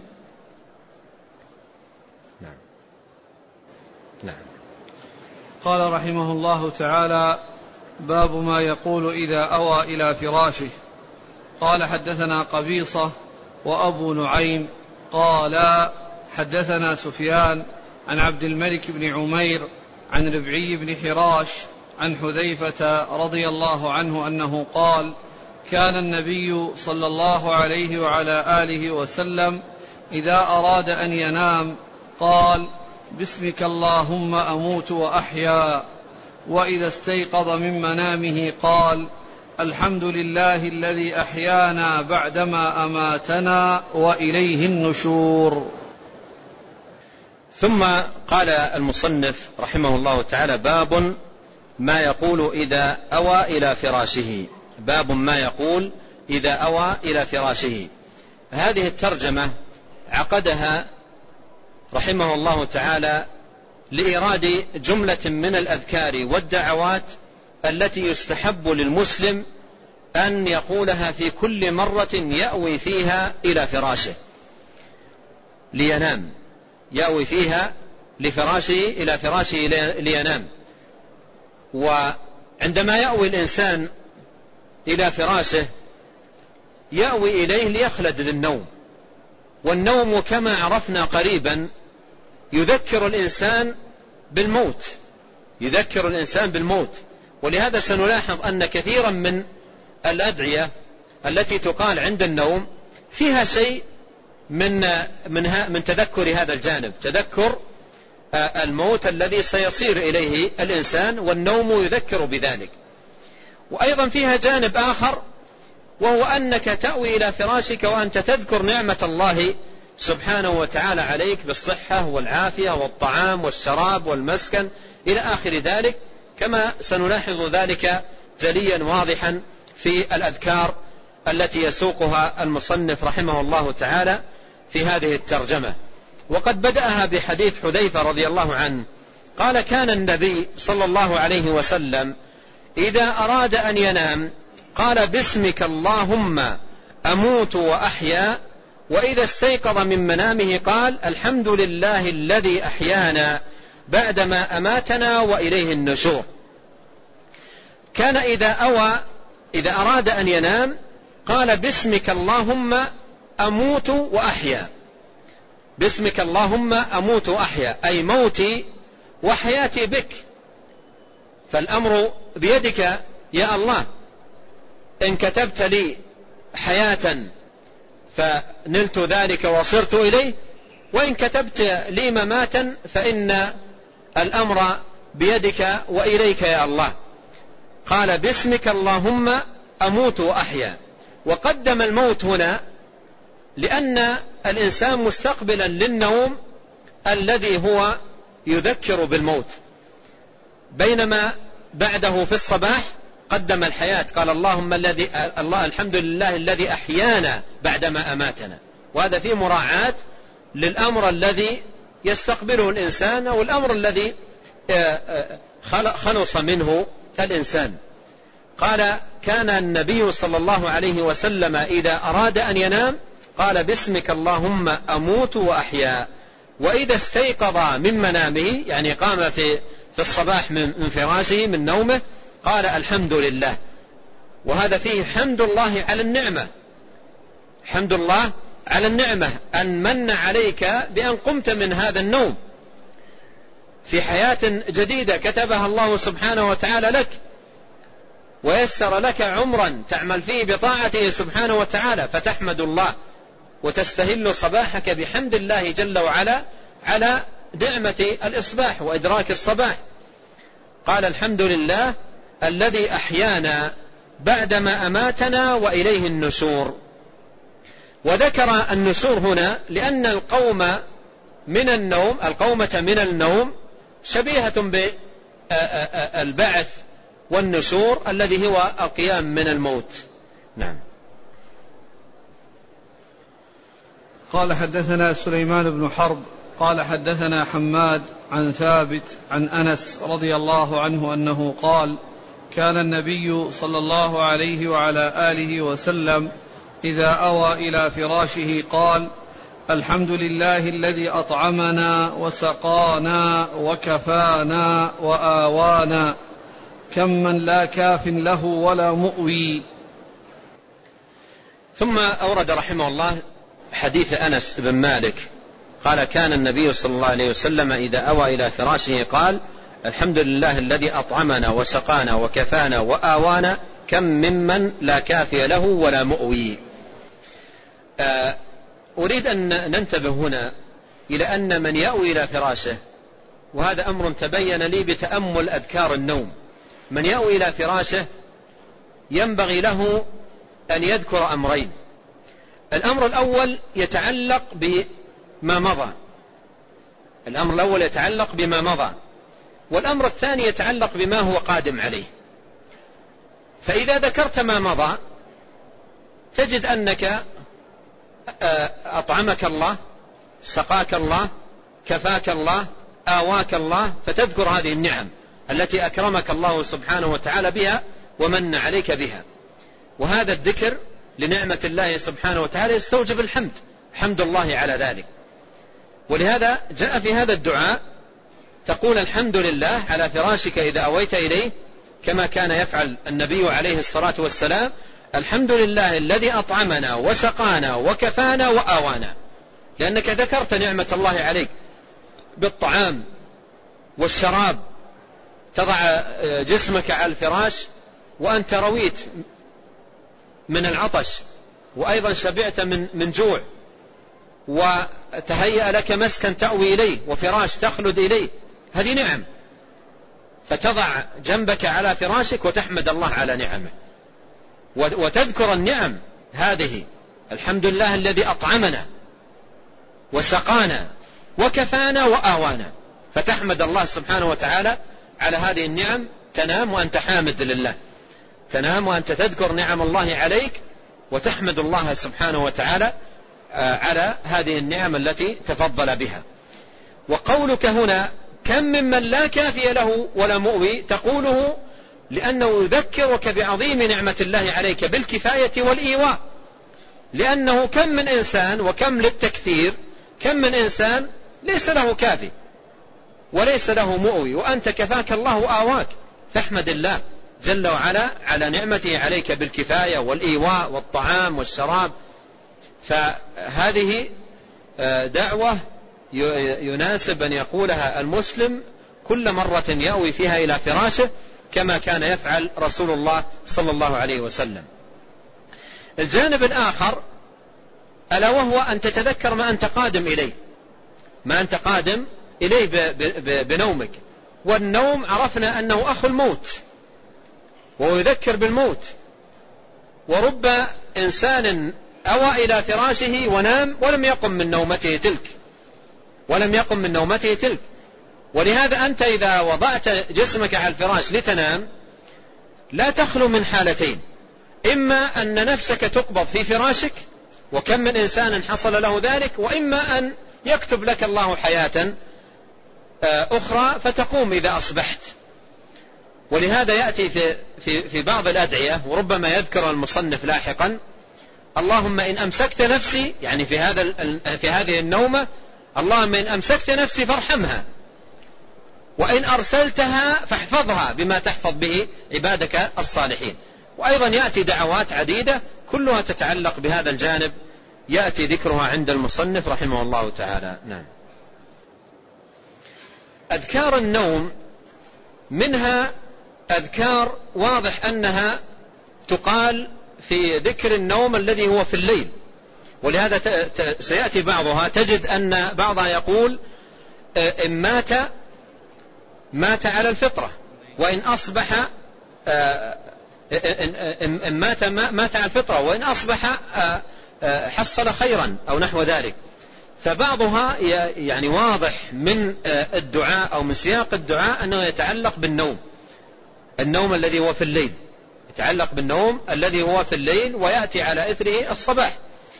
[SPEAKER 2] نعم. نعم.
[SPEAKER 1] قال رحمه الله تعالى: باب ما يقول إذا أوى إلى فراشه. قال: حدثنا قبيصة وأبو نعيم قال: حدثنا سفيان عن عبد الملك بن عمير عن ربعي بن حراش عن حذيفة رضي الله عنه أنه قال: كان النبي صلى الله عليه وعلى آله وسلم إذا أراد أن ينام قال: باسمك اللهم أموت وأحيا. وإذا استيقظ من منامه قال: الحمد لله الذي أحيانا بعدما أماتنا وإليه النشور.
[SPEAKER 2] ثم قال المصنف رحمه الله تعالى: باب ما يقول إذا أوى إلى فراشه. باب ما يقول إذا أوى إلى فراشه. هذه الترجمة عقدها رحمه الله تعالى لإيراد جملة من الأذكار والدعوات التي يستحب للمسلم أن يقولها في كل مرة يأوي فيها إلى فراشه لينام، يأوي فيها لفراشه إلى فراشه لينام. وعندما يأوي الإنسان إلى فراشه يأوي إليه ليخلد للنوم، والنوم كما عرفنا قريبا يذكر الإنسان بالموت، يذكر الإنسان بالموت. ولهذا سنلاحظ أن كثيرا من الأدعية التي تقال عند النوم فيها شيء من من من تذكر هذا الجانب، تذكر الموت الذي سيصير إليه الإنسان، والنوم يذكر بذلك. وأيضا فيها جانب آخر، وهو أنك تأوي إلى فراشك وأنت تذكر نعمة الله سبحانه وتعالى عليك بالصحة والعافية والطعام والشراب والمسكن إلى آخر ذلك، كما سنلاحظ ذلك جليا واضحا في الأذكار التي يسوقها المصنف رحمه الله تعالى في هذه الترجمة. وقد بدأها بحديث حذيفة رضي الله عنه قال: كان النبي صلى الله عليه وسلم إذا أراد أن ينام قال: باسمك اللهم أموت وأحيا، وإذا استيقظ من منامه قال: الحمد لله الذي أحيانا بعدما أماتنا وإليه النشور. كان إذا أوى إذا أراد أن ينام قال: باسمك اللهم أموت وأحيا. باسمك اللهم أموت وأحيا أي موتي وحياتي بك، فالأمر بيدك يا الله، إن كتبت لي حياة فنلت ذلك وصرت إليه، وإن كتبت لي مماتا فإن الأمر بيدك وإليك يا الله. قال: باسمك اللهم أموت وأحيا. وقدم الموت هنا لأن الإنسان مستقبلا للنوم الذي هو يذكر بالموت، بينما بعده في الصباح قدم الحياة، قال: اللهم الذي الله الحمد لله الذي أحيانا بعدما أماتنا. وهذا فيه مراعاة للأمر الذي يستقبله الإنسان أو الأمر الذي خلص منه الإنسان. قال: كان النبي صلى الله عليه وسلم إذا أراد أن ينام قال: باسمك اللهم أموت وأحيا، وإذا استيقظ من منامه يعني قام في في الصباح من فراشه من نومه قال: الحمد لله. وهذا فيه حمد الله على النعمة، حمد الله على النعمة أن من عليك بأن قمت من هذا النوم في حياة جديدة كتبها الله سبحانه وتعالى لك، ويسر لك عمرا تعمل فيه بطاعته سبحانه وتعالى، فتحمد الله وتستهل صباحك بحمد الله جل وعلا على نعمة الإصباح وإدراك الصباح. قال: الحمد لله الذي أحيانا بعدما أماتنا وإليه النشور. وذكر النشور هنا لأن القوم من النوم القومة من النوم شبيهة بالبعث والنشور الذي هو القيام من الموت. نعم.
[SPEAKER 1] قال: حدثنا سليمان بن حرب قال: حدثنا حماد عن ثابت عن أنس رضي الله عنه أنه قال: كان النبي صلى الله عليه وعلى آله وسلم إذا أوى إلى فراشه قال: الحمد لله الذي أطعمنا وسقانا وكفانا وآوانا، كم من لا كاف له ولا مؤوي.
[SPEAKER 2] ثم أورد رحمه الله حديث أنس بن مالك قال: كان النبي صلى الله عليه وسلم إذا أوى إلى فراشه قال: الحمد لله الذي أطعمنا وسقانا وكفانا وآوانا، كم ممن لا كافي له ولا مؤوي. أريد أن ننتبه هنا إلى أن من يأوي إلى فراشه، وهذا أمر تبين لي بتأمل أذكار النوم، من يأوي إلى فراشه ينبغي له أن يذكر أمرين. الأمر الأول يتعلق بما مضى الأمر الأول يتعلق بما مضى والأمر الثاني يتعلق بما هو قادم عليه. فإذا ذكرت ما مضى تجد أنك أطعمك الله، سقاك الله، كفاك الله، آواك الله، فتذكر هذه النعم التي أكرمك الله سبحانه وتعالى بها ومن عليك بها. وهذا الذكر لنعمة الله سبحانه وتعالى يستوجب الحمد، حمد الله على ذلك. ولهذا جاء في هذا الدعاء تقول: الحمد لله على فراشك إذا أويت إليه، كما كان يفعل النبي عليه الصلاة والسلام: الحمد لله الذي أطعمنا وسقانا وكفانا وآوانا، لأنك ذكرت نعمة الله عليك بالطعام والشراب، تضع جسمك على الفراش وأنت رويت من العطش، وأيضا شبعت من من جوع، وتهيأ لك مسكن تأوي إليه وفراش تخلد إليه، هذه نعم، فتضع جنبك على فراشك وتحمد الله على نعمه وتذكر النعم هذه. الحمد لله الذي أطعمنا وسقانا وكفانا وآوانا، فتحمد الله سبحانه وتعالى على هذه النعم. تنام وأنت حامد لله، تنام وأنت تذكر نعم الله عليك وتحمد الله سبحانه وتعالى على هذه النعم التي تفضل بها. وقولك هنا كم ممن لا كافي له ولا مؤوي، تقوله لأنه يذكرك بعظيم نعمة الله عليك بالكفاية والإيواء، لأنه كم من إنسان، وكم للتكثير، كم من إنسان ليس له كافي وليس له مؤوي، وأنت كفاك الله وآواك، فاحمد الله جل وعلا على نعمته عليك بالكفاية والإيواء والطعام والشراب. فهذه دعوة يناسب أن يقولها المسلم كل مرة يأوي فيها إلى فراشه، كما كان يفعل رسول الله صلى الله عليه وسلم. الجانب الآخر ألا وهو أن تتذكر ما أنت قادم إليه، ما أنت قادم إليه بنومك. والنوم عرفنا أنه أخو الموت ويذكر بالموت. ورب إنسان أوى إلى فراشه ونام ولم يقم من نومته تلك ولم يقم من نومته تلك ولهذا أنت إذا وضعت جسمك على الفراش لتنام لا تخلو من حالتين: إما أن نفسك تقبض في فراشك، وكم من إنسان حصل له ذلك، وإما أن يكتب لك الله حياة أخرى فتقوم إذا أصبحت. ولهذا يأتي في, في, في بعض الأدعية، وربما يذكر المصنف لاحقا: اللهم إن أمسكت نفسي، يعني في, هذا في هذه النومة، اللهم إن أمسكت نفسي فارحمها، وإن أرسلتها فاحفظها بما تحفظ به عبادك الصالحين. وأيضا يأتي دعوات عديدة كلها تتعلق بهذا الجانب يأتي ذكرها عند المصنف رحمه الله تعالى. نعم. أذكار النوم منها أذكار واضح أنها تقال في ذكر النوم الذي هو في الليل، ولهذا سيأتي بعضها تجد أن بعضها يقول إن مات مات على الفطرة، وإن أصبح إن مات مات على الفطرة، وإن أصبح حصل خيرا أو نحو ذلك. فبعضها يعني واضح من الدعاء أو من سياق الدعاء أنه يتعلق بالنوم، النوم الذي هو في الليل، يتعلق بالنوم الذي هو في الليل ويأتي على إثره الصباح.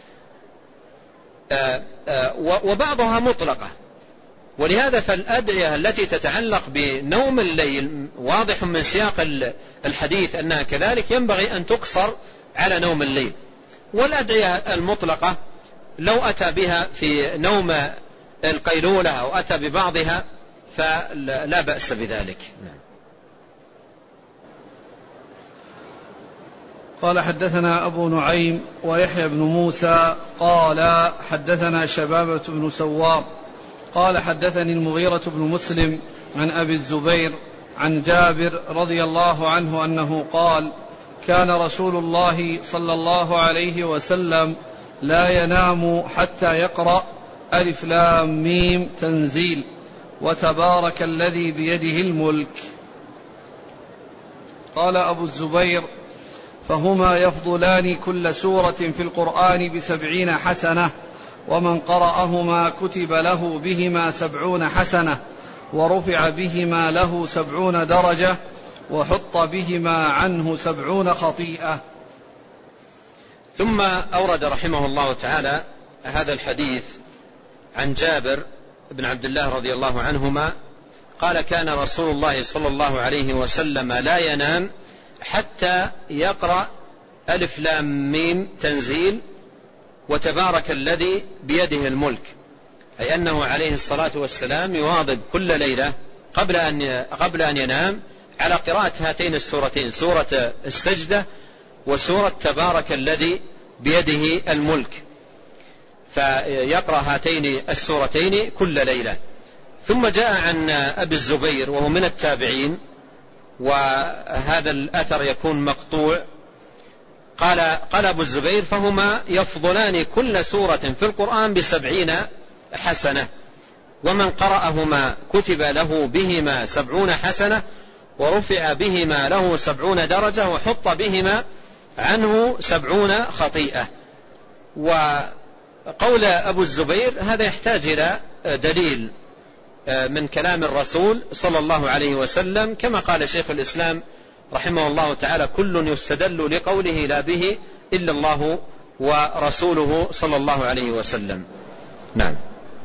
[SPEAKER 2] وبعضها مطلقة. ولهذا فالأدعية التي تتعلق بنوم الليل واضح من سياق الحديث أنها كذلك ينبغي أن تقصر على نوم الليل. والأدعية المطلقة لو أتى بها في نوم القيلولة أو أتى ببعضها فلا بأس بذلك.
[SPEAKER 1] قال حدثنا أبو نعيم ويحيى بن موسى قال حدثنا شبابة بن سوار قال حدثني المغيرة بن مسلم عن أبي الزبير عن جابر رضي الله عنه أنه قال: كان رسول الله صلى الله عليه وسلم لا ينام حتى يقرأ ألف لام ميم تنزيل وتبارك الذي بيده الملك. قال أبو الزبير: فهما يفضلان كل سورة في القرآن بسبعين حسنة، ومن قرأهما كتب له بهما سبعون حسنة، ورفع بهما له سبعون درجة، وحط بهما عنه سبعون خطيئة.
[SPEAKER 2] ثم أورد رحمه الله تعالى هذا الحديث عن جابر بن عبد الله رضي الله عنهما قال: كان رسول الله صلى الله عليه وسلم لا ينام حتى يقرأ ألف لام ميم تنزيل وتبارك الذي بيده الملك، أي أنه عليه الصلاة والسلام يواظب كل ليلة قبل أن قبل أن ينام على قراءة هاتين السورتين، سورة السجدة وسورة تبارك الذي بيده الملك، فيقرأ هاتين السورتين كل ليلة. ثم جاء عن أبي الزبير وهو من التابعين، وهذا الأثر يكون مقطوع، قال قال أبو الزبير فهما يفضلان كل سورة في القرآن بسبعين حسنة، ومن قرأهما كتب له بهما سبعون حسنة، ورفع بهما له سبعون درجة، وحط بهما عنه سبعون خطيئة. وقول أبو الزبير هذا يحتاج إلى دليل من كلام الرسول صلى الله عليه وسلم، كما قال شيخ الإسلام رحمه الله تعالى: كل يستدل لقوله لا به إلا الله ورسوله صلى الله عليه وسلم. نعم.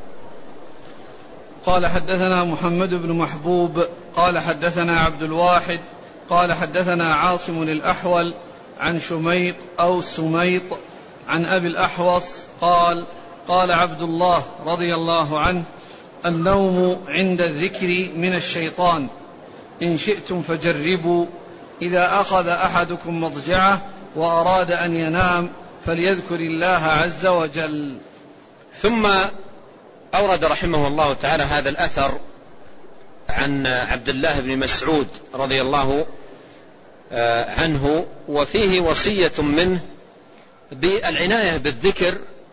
[SPEAKER 1] قال حدثنا محمد بن محبوب قال حدثنا عبد الواحد قال حدثنا عاصم الأحول عن شميط أو سميط عن أبي الأحوص قال قال عبد الله رضي الله عنه: النوم عند الذكر من الشيطان، إن شئتم فجربوا، إذا أخذ أحدكم مضجعه وأراد أن ينام فليذكر الله عز وجل.
[SPEAKER 2] ثم أورد رحمه الله تعالى هذا الأثر عن عبد الله بن مسعود رضي الله عنه، وفيه وصية منه بالعناية بالذكر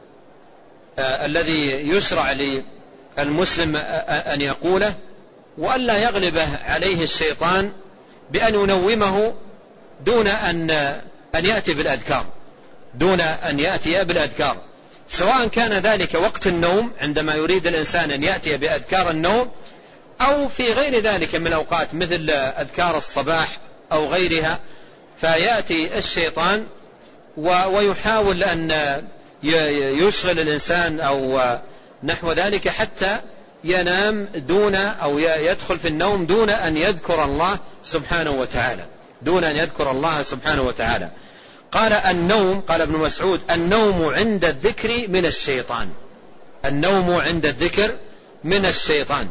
[SPEAKER 2] الذي يشرع للمسلم أن يقوله، وألا يغلبه عليه الشيطان بأن ينومه دون أن أن يأتي بالأذكار دون أن يأتي بالأذكار سواء كان ذلك وقت النوم عندما يريد الإنسان أن يأتي بأذكار النوم، أو في غير ذلك من الأوقات مثل أذكار الصباح أو غيرها، فيأتي الشيطان ويحاول أن يشغل الإنسان أو نحو ذلك حتى ينام دون أو يدخل في النوم دون أن يذكر الله سبحانه وتعالى دون أن يذكر الله سبحانه وتعالى. قال النوم، قال ابن مسعود: النوم عند الذكر من الشيطان. النوم عند الذكر من الشيطان.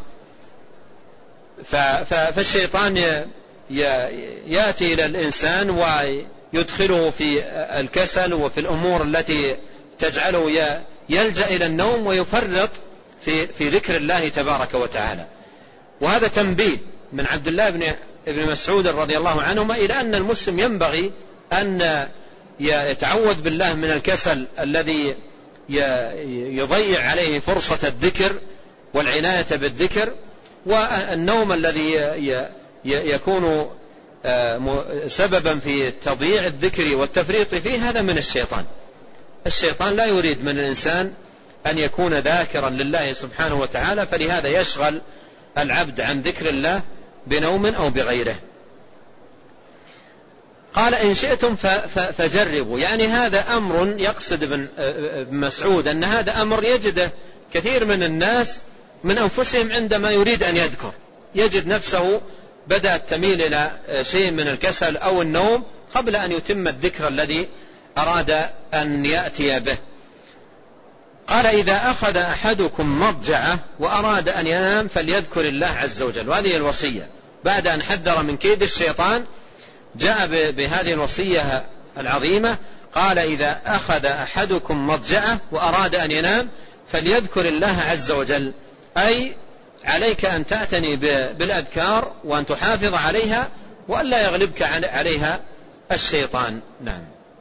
[SPEAKER 2] فالشيطان يأتي إلى الإنسان ويدخله في الكسل وفي الأمور التي تجعله يلجأ إلى النوم ويفرط في في ذكر الله تبارك وتعالى. وهذا تنبيه من عبد الله بن ابن مسعود رضي الله عنهما إلى أن المسلم ينبغي أن يتعوذ بالله من الكسل الذي يضيع عليه فرصة الذكر والعناية بالذكر، والنوم الذي يكون سببا في تضييع الذكر والتفريط فيه، هذا من الشيطان. الشيطان لا يريد من الإنسان أن يكون ذاكرا لله سبحانه وتعالى، فلهذا يشغل العبد عن ذكر الله بنوم أو بغيره. قال: إن شئتم فجربوا، يعني هذا أمر يقصد ابن مسعود أن هذا أمر يجده كثير من الناس من أنفسهم عندما يريد أن يذكر، يجد نفسه بدأت تميل إلى شيء من الكسل أو النوم قبل أن يتم الذكر الذي أراد أن يأتي به. قال: إذا أخذ أحدكم مضجعه وأراد أن ينام فليذكر الله عز وجل. وهذه الوصية بعد أن حذر من كيد الشيطان جاء بهذه الوصية العظيمة. قال: إذا أخذ أحدكم مضجعه وأراد أن ينام فليذكر الله عز وجل، أي عليك أن تعتني بالأذكار وأن تحافظ عليها وألا يغلبك عليها الشيطان. نعم.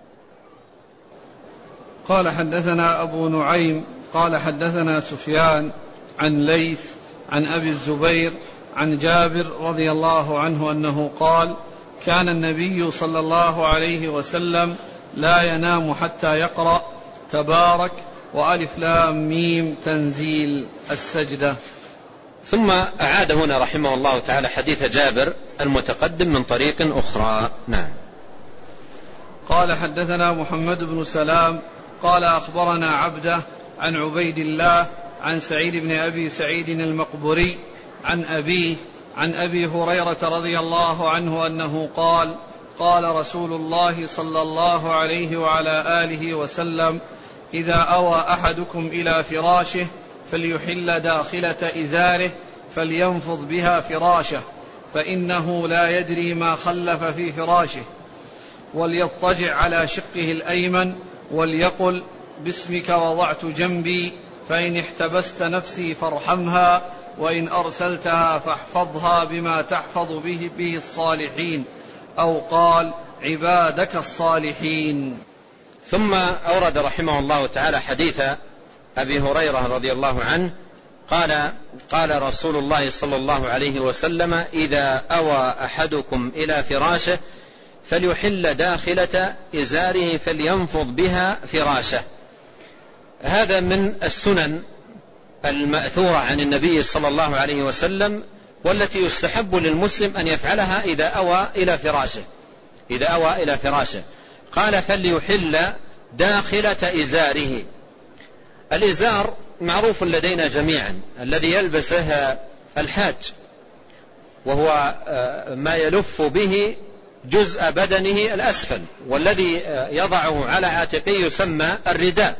[SPEAKER 1] قال: حدثنا أبو نعيم قال حدثنا سفيان عن ليث عن أبي الزبير عن جابر رضي الله عنه أنه قال: كان النبي صلى الله عليه وسلم لا ينام حتى يقرأ تبارك وألف لام ميم تنزيل السجدة.
[SPEAKER 2] ثم أعاد هنا رحمه الله تعالى حديث جابر المتقدم من طريق أخرى. نعم.
[SPEAKER 1] قال: حدثنا محمد بن سلام قال أخبرنا عبده عن عبيد الله عن سعيد بن أبي سعيد المقبري عن أبيه عن أبي هريرة رضي الله عنه أنه قال: قال رسول الله صلى الله عليه وعلى آله وسلم: إذا أوى أحدكم إلى فراشه فليحل داخلة إزاره فلينفض بها فراشه، فإنه لا يدري ما خلف في فراشه، وليضطجع على شقه الأيمن وليقل: باسمك وضعت جنبي، فإن احتبست نفسي فارحمها، وإن أرسلتها فاحفظها بما تحفظ به, به الصالحين، أو قال عبادك الصالحين.
[SPEAKER 2] ثم أورد رحمه الله تعالى حديث أبي هريرة رضي الله عنه قال قال رسول الله صلى الله عليه وسلم: إذا أوى أحدكم إلى فراشه فليحل داخلة إزاره فلينفض بها فراشه. هذا من السنن المأثورة عن النبي صلى الله عليه وسلم، والتي يستحب للمسلم أن يفعلها إذا أوى إلى فراشه إذا أوى إلى فراشه قال: فليحل داخلة إزاره. الإزار معروف لدينا جميعا، الذي يلبسه الحاج، وهو ما يلف به جزء بدنه الأسفل، والذي يضعه على عاتقه يسمى الرداء.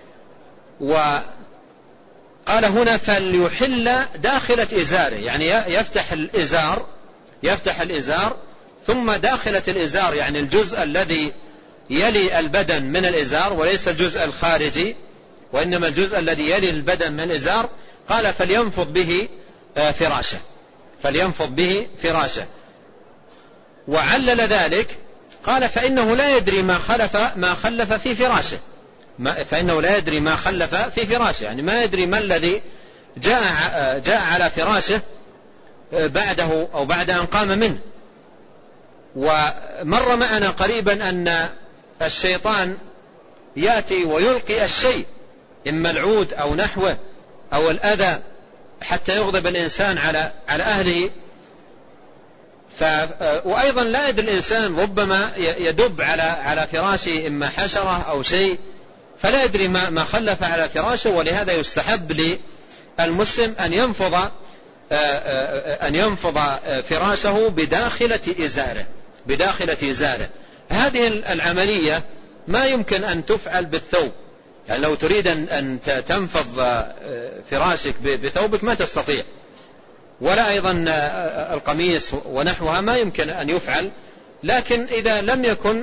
[SPEAKER 2] وقال هنا: فليحل داخلة إزاره، يعني يفتح الإزار يفتح الإزار ثم داخلة الإزار، يعني الجزء الذي يلي البدن من الإزار، وليس الجزء الخارجي وإنما الجزء الذي يلي البدن من الإزار. قال: فلينفض به فراشه فلينفض به فراشه وعلل ذلك قال: فإنه لا يدري ما خلف ما خلف في فراشه فإنه لا يدري ما خلف في فراشه يعني ما يدري ما الذي جاء جاء على فراشه بعده أو بعد أن قام منه. ومر معنا قريبا أن الشيطان يأتي ويلقي الشيء، إما العود أو نحوه أو الأذى، حتى يغضب الإنسان على على أهله. ف وأيضا لا يدري الإنسان، ربما يدب على على فراشه إما حشرة أو شيء، فلا يدري ما ما خلف على فراشه. ولهذا يستحب للمسلم أن ينفض أن ينفض فراشه بداخلة إزاره بداخلة إزاره. هذه العملية ما يمكن أن تفعل بالثوب، يعني لو تريد أن تنفض فراشك بثوبك ما تستطيع، ولا أيضا القميص ونحوها ما يمكن أن يفعل. لكن إذا لم يكن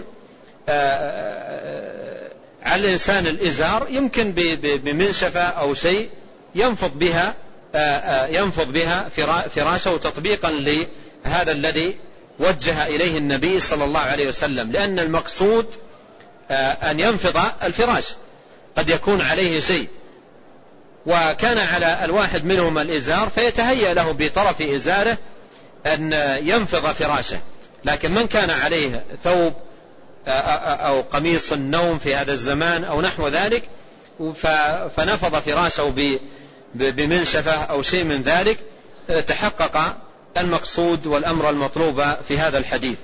[SPEAKER 2] على الإنسان الإزار، يمكن بمنشفة أو شيء ينفض بها ينفض بها فراشه تطبيقا لهذا الذي وجه إليه النبي صلى الله عليه وسلم، لأن المقصود أن ينفض الفراش، قد يكون عليه شيء وكان على الواحد منهم الإزار، فيتهيأ له بطرف إزاره أن ينفض فراشه. لكن من كان عليه ثوب أو قميص النوم في هذا الزمان أو نحو ذلك فنفض فراشه بمنشفة أو شيء من ذلك، تحقق المقصود والأمر المطلوب في هذا الحديث.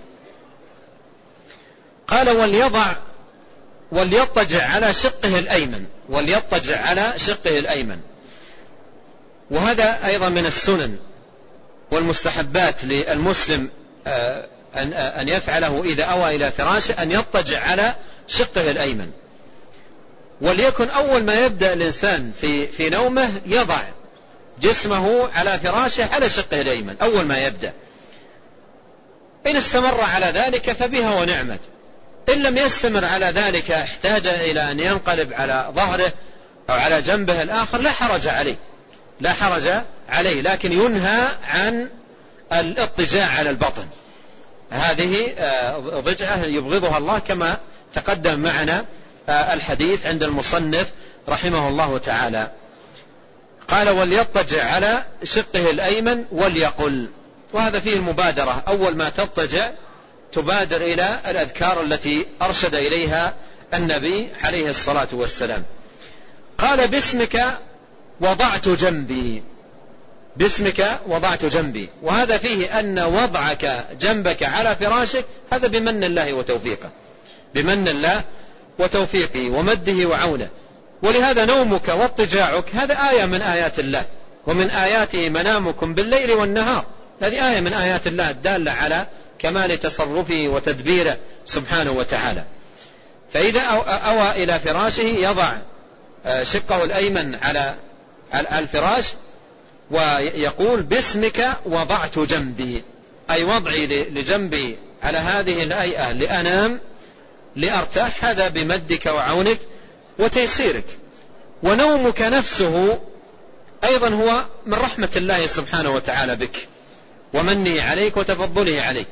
[SPEAKER 2] قال: وليضع وليضطجع على شقه الأيمن وليضطجع على شقه الأيمن. وهذا أيضا من السنن والمستحبات للمسلم أن يفعله إذا أوى إلى فراشه، أن يضطجع على شقه الأيمن. وليكن أول ما يبدأ الإنسان في في نومه يضع جسمه على فراشه على شقه الأيمن أول ما يبدأ. إن استمر على ذلك فبها ونعمت، إن لم يستمر على ذلك احتاج إلى أن ينقلب على ظهره أو على جنبه الآخر، لا حرج عليه لا حرج عليه لكن ينهى عن الاضطجاع على البطن. هذه ضجعة يبغضها الله، كما تقدم معنا الحديث عند المصنف رحمه الله تعالى. قال: وليضطجع على شقه الأيمن وليقل. وهذا فيه المبادرة، أول ما تضطجع تبادر إلى الأذكار التي أرشد إليها النبي عليه الصلاة والسلام. قال: باسمك وضعت جنبي باسمك وضعت جنبي. وهذا فيه أن وضعك جنبك على فراشك هذا بمن الله وتوفيقه بمن الله وتوفيقه ومده وعونه. ولهذا نومك واضطجاعك هذا آية من آيات الله، ومن آياته منامكم بالليل والنهار. هذه آية من آيات الله الدالة على كمال تصرفه وتدبيره سبحانه وتعالى. فإذا أوى إلى فراشه يضع شقه الأيمن على الفراش ويقول: باسمك وضعت جنبي، أي وضعي لجنبي على هذه الهيئة لأنام لأرتاح، هذا بمدك وعونك وتيسيرك. ونومك نفسه أيضا هو من رحمة الله سبحانه وتعالى بك ومنه عليك وتفضله عليك،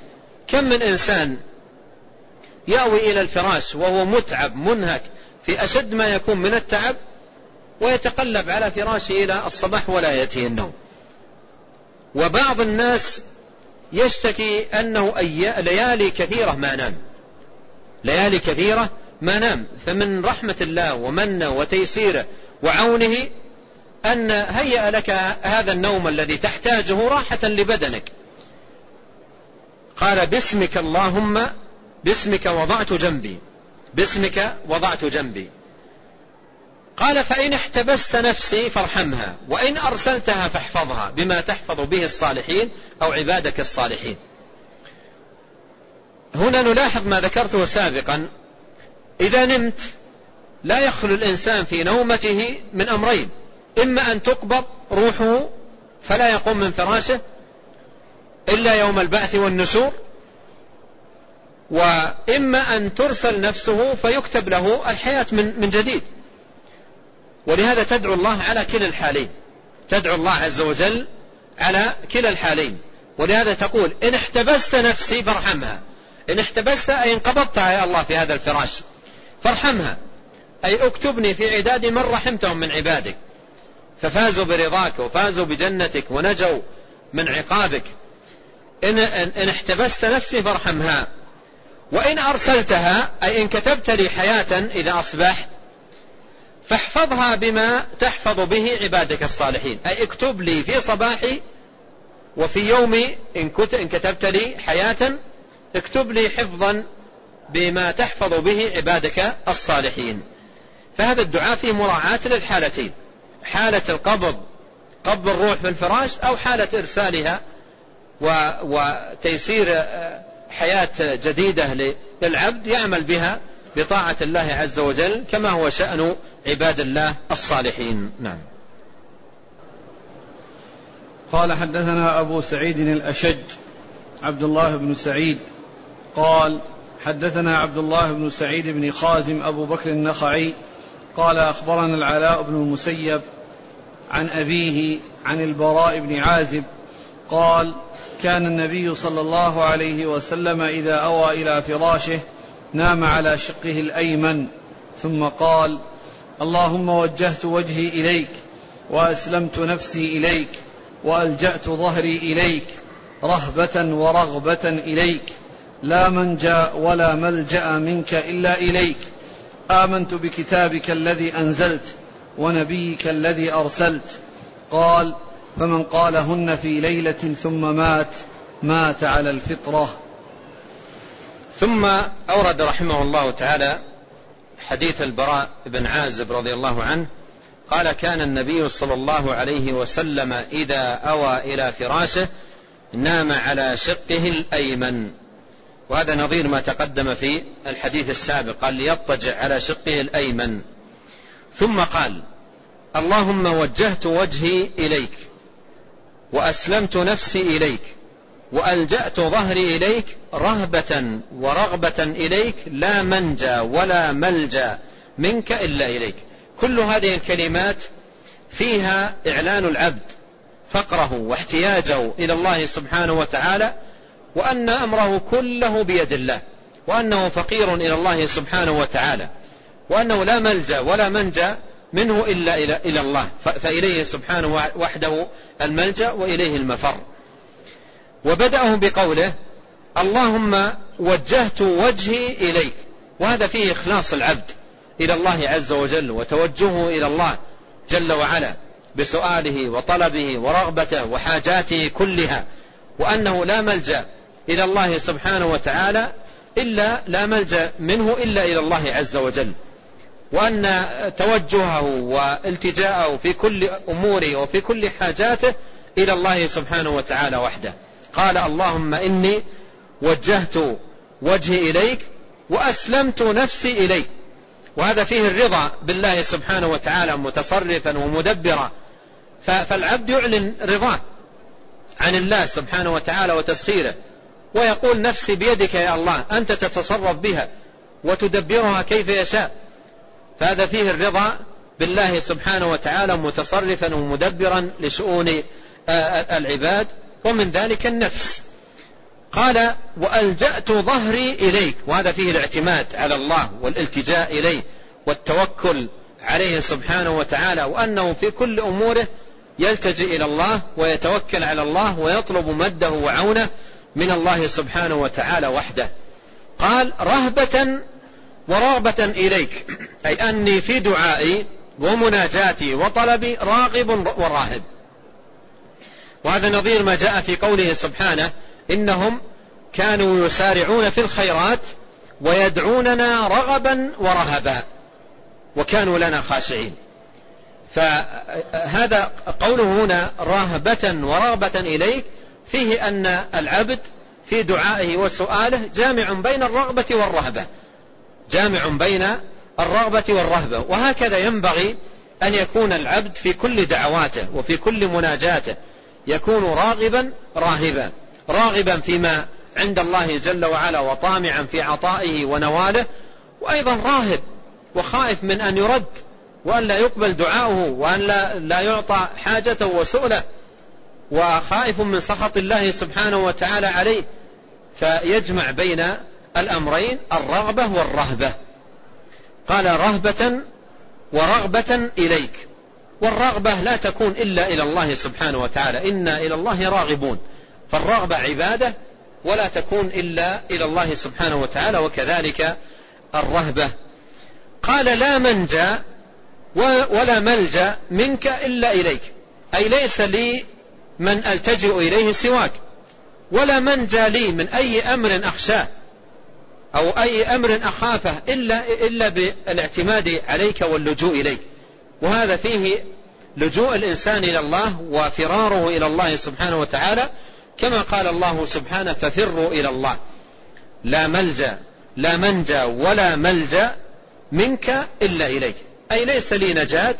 [SPEAKER 2] كم من إنسان يأوي إلى الفراش وهو متعب منهك في أشد ما يكون من التعب، ويتقلب على فراشه إلى الصباح ولا يأتيه النوم. وبعض الناس يشتكي أنه ليالي كثيرة ما نام، ليالي كثيرة ما نام. فمن رحمة الله ومنه وتيسيره وعونه أن هيأ لك هذا النوم الذي تحتاجه راحة لبدنك. قال باسمك اللهم، باسمك وضعت جنبي، باسمك وضعت جنبي. قال فإن احتبست نفسي فارحمها، وإن أرسلتها فاحفظها بما تحفظ به الصالحين أو عبادك الصالحين. هنا نلاحظ ما ذكرته سابقا، إذا نمت لا يخلو الإنسان في نومته من أمرين: إما أن تقبض روحه فلا يقوم من فراشه إلا يوم البعث والنشور، وإما أن ترسل نفسه فيكتب له الحياة من من جديد. ولهذا تدعو الله على كلا الحالين، تدعو الله عز وجل على كلا الحالين. ولهذا تقول إن احتبست نفسي فارحمها، إن احتبست أي انقبضتها يا الله في هذا الفراش فارحمها، أي اكتبني في عداد من رحمتهم من عبادك ففازوا برضاك وفازوا بجنتك ونجوا من عقابك. إن, إن احتبست نفسي فارحمها، وإن أرسلتها أي إن كتبت لي حياة إذا أصبحت فاحفظها بما تحفظ به عبادك الصالحين، أي اكتب لي في صباحي وفي يومي إن كتبت لي حياة اكتب لي حفظا بما تحفظ به عبادك الصالحين. فهذا الدعاء فيه مراعاة للحالتين: حالة القبض، قبض الروح في الفراش، أو حالة إرسالها وتيسير حياة جديدة للعبد يعمل بها بطاعة الله عز وجل كما هو شأن عباد الله الصالحين. نعم.
[SPEAKER 1] قال حدثنا أبو سعيد الأشج عبد الله بن سعيد قال حدثنا عبد الله بن سعيد بن خازم أبو بكر النخعي قال أخبرنا العلاء بن المسيب عن أبيه عن البراء بن عازب قال كان النبي صلى الله عليه وسلم إذا أوى إلى فراشه نام على شقه الأيمن ثم قال اللهم وجهت وجهي إليك وأسلمت نفسي إليك وألجأت ظهري إليك رهبة ورغبة إليك لا منجا ولا ملجأ منك إلا إليك آمنت بكتابك الذي أنزلت ونبيك الذي أرسلت. قال فمن قالهن في ليلة ثم مات مات على الفطرة.
[SPEAKER 2] ثم أورد رحمه الله تعالى حديث البراء بن عازب رضي الله عنه قال كان النبي صلى الله عليه وسلم إذا أوى إلى فراشه نام على شقه الأيمن، وهذا نظير ما تقدم في الحديث السابق، قال ليضطجع على شقه الأيمن. ثم قال اللهم وجهت وجهي إليك وأسلمت نفسي إليك وألجأت ظهري إليك رهبة ورغبة إليك لا منجا ولا ملجا منك إلا إليك. كل هذه الكلمات فيها إعلان العبد فقره واحتياجه إلى الله سبحانه وتعالى، وأن أمره كله بيد الله، وأنه فقير إلى الله سبحانه وتعالى، وأنه لا ملجا ولا منجا منه إلا إلى الله، فإليه سبحانه وحده الملجأ وإليه المفر. وبدأه بقوله اللهم وجهت وجهي إليك، وهذا فيه إخلاص العبد إلى الله عز وجل وتوجهه إلى الله جل وعلا بسؤاله وطلبه ورغبته وحاجاته كلها، وأنه لا ملجأ إلى الله سبحانه وتعالى إلا لا ملجأ منه إلا إلى الله عز وجل، وأن توجهه والتجاءه في كل أموره وفي كل حاجاته إلى الله سبحانه وتعالى وحده. قال اللهم إني وجهت وجهي إليك وأسلمت نفسي إليك، وهذا فيه الرضا بالله سبحانه وتعالى متصرفا ومدبرا، فالعبد يعلن رضاه عن الله سبحانه وتعالى وتسخيره، ويقول نفسي بيدك يا الله، أنت تتصرف بها وتدبرها كيف يشاء. فهذا فيه الرضا بالله سبحانه وتعالى متصرفا ومدبرا لشؤون العباد. ومن ذلك النفس، قال وألجأت ظهري إليك، وهذا فيه الاعتماد على الله والالتجاء إليه والتوكل عليه سبحانه وتعالى، وأنه في كل أموره يلتجئ إلى الله ويتوكل على الله ويطلب مده وعونه من الله سبحانه وتعالى وحده. قال رهبة ورغبة إليك، أي أني في دعائي ومناجاتي وطلبي راغب وراهب. وهذا نظير ما جاء في قوله سبحانه إنهم كانوا يسارعون في الخيرات ويدعوننا رغبا ورهبا وكانوا لنا خاشعين. فهذا قوله هنا رهبة ورغبة إليك فيه أن العبد في دعائه وسؤاله جامع بين الرغبة والرهبة، جامع بين الرغبة والرهبة. وهكذا ينبغي أن يكون العبد في كل دعواته وفي كل مناجاته يكون راغبا راهبا، راغبا فيما عند الله جل وعلا وطامعا في عطائه ونواله، وأيضا راهب وخائف من أن يرد وأن لا يقبل دعاؤه وأن لا, لا يعطى حاجته وسؤله، وخائف من سخط الله سبحانه وتعالى عليه. فيجمع بين الأمرين الرغبة والرهبة. قال رهبة ورغبة إليك، والرغبة لا تكون إلا إلى الله سبحانه وتعالى، إنا إلى الله راغبون، فالرغبة عبادة ولا تكون إلا إلى الله سبحانه وتعالى، وكذلك الرهبة. قال لا منجا ولا ملجا منك إلا إليك، أي ليس لي من ألتجئ إليه سواك، ولا منجا لي من أي أمر أخشاه أو أي أمر أخافه إلا, إلا بالاعتماد عليك واللجوء إليك. وهذا فيه لجوء الإنسان إلى الله وفراره إلى الله سبحانه وتعالى، كما قال الله سبحانه ففروا إلى الله. لا ملجا لا منجا ولا ملجا منك إلا إليك، أي ليس لي نجاة.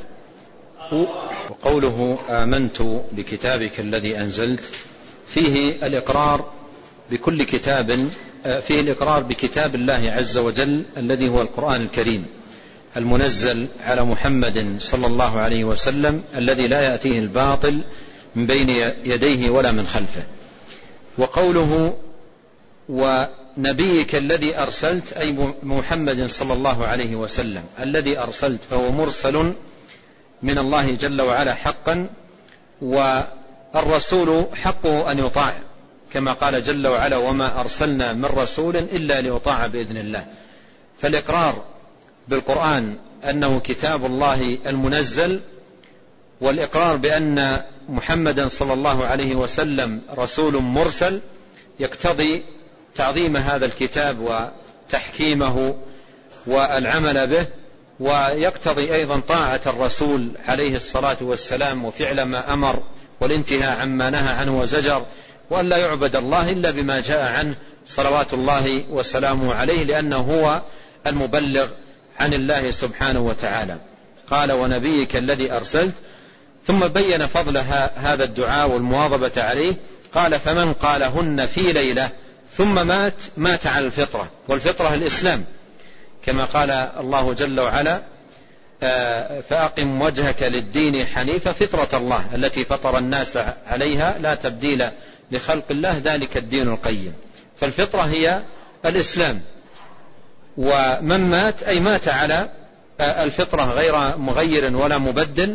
[SPEAKER 3] وقوله آمنت بكتابك الذي أنزلت فيه الإقرار بكل كتاب، فيه الإقرار بكتاب الله عز وجل الذي هو القرآن الكريم المنزل على محمد صلى الله عليه وسلم الذي لا يأتيه الباطل من بين يديه ولا من خلفه. وقوله ونبيك الذي أرسلت أي محمد صلى الله عليه وسلم الذي أرسلت، فهو مرسل من الله جل وعلا حقا، والرسول حقه أن يطاع كما قال جل وعلا وما أرسلنا من رسول إلا ليطاع بإذن الله. فالإقرار بالقرآن أنه كتاب الله المنزل، والإقرار بأن محمدا صلى الله عليه وسلم رسول مرسل يقتضي تعظيم هذا الكتاب وتحكيمه والعمل به، ويقتضي أيضا طاعة الرسول عليه الصلاة والسلام وفعل ما أمر والانتهاء عما نهى عنه وزجر، وأن لا يعبد الله إلا بما جاء عنه صلوات الله وسلامه عليه، لأنه هو المبلغ عن الله سبحانه وتعالى. قال ونبيك الذي أرسلت، ثم بين فضل هذا الدعاء والمواظبة عليه. قال فمن قالهن في ليلة ثم مات مات على الفطرة، والفطرة الإسلام، كما قال الله جل وعلا فأقم وجهك للدين حنيفة فطرة الله التي فطر الناس عليها لا تبديل لخلق الله ذلك الدين القيم. فالفطرة هي الإسلام، ومن مات أي مات على الفطرة غير مغير ولا مبدل.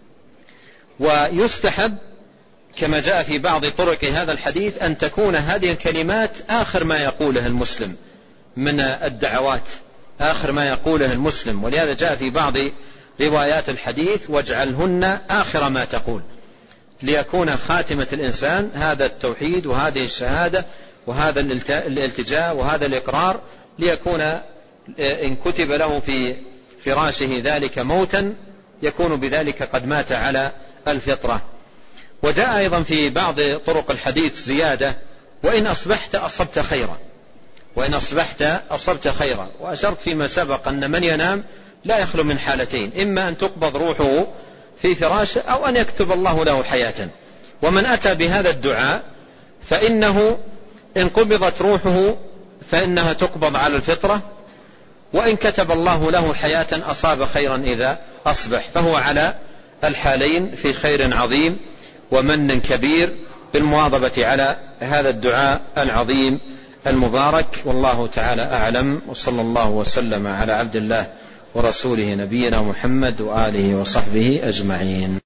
[SPEAKER 3] ويستحب كما جاء في بعض طرق هذا الحديث أن تكون هذه الكلمات آخر ما يقوله المسلم من الدعوات، آخر ما يقوله المسلم، ولهذا جاء في بعض روايات الحديث واجعلهن آخر ما تقول، ليكون خاتمة الإنسان هذا التوحيد وهذه الشهادة وهذا الالتجاء وهذا الإقرار، ليكون إن كتب له في فراشه ذلك موتا يكون بذلك قد مات على الفطرة. وجاء أيضا في بعض طرق الحديث زيادة وإن أصبحت أصبت خيرا، وإن أصبحت أصبت خيرا. وأشرت فيما سبق أن من ينام لا يخلو من حالتين، إما أن تقبض روحه في فراشه أو أن يكتب الله له حياة. ومن أتى بهذا الدعاء فإنه إن قبضت روحه فإنها تقبض على الفطرة، وإن كتب الله له حياة أصاب خيرا إذا أصبح، فهو على الحالين في خير عظيم ومن كبير بالمواظبة على هذا الدعاء العظيم المبارك. والله تعالى أعلم، وصلى الله وسلم على عبد الله ورسوله نبينا محمد وآله وصحبه أجمعين.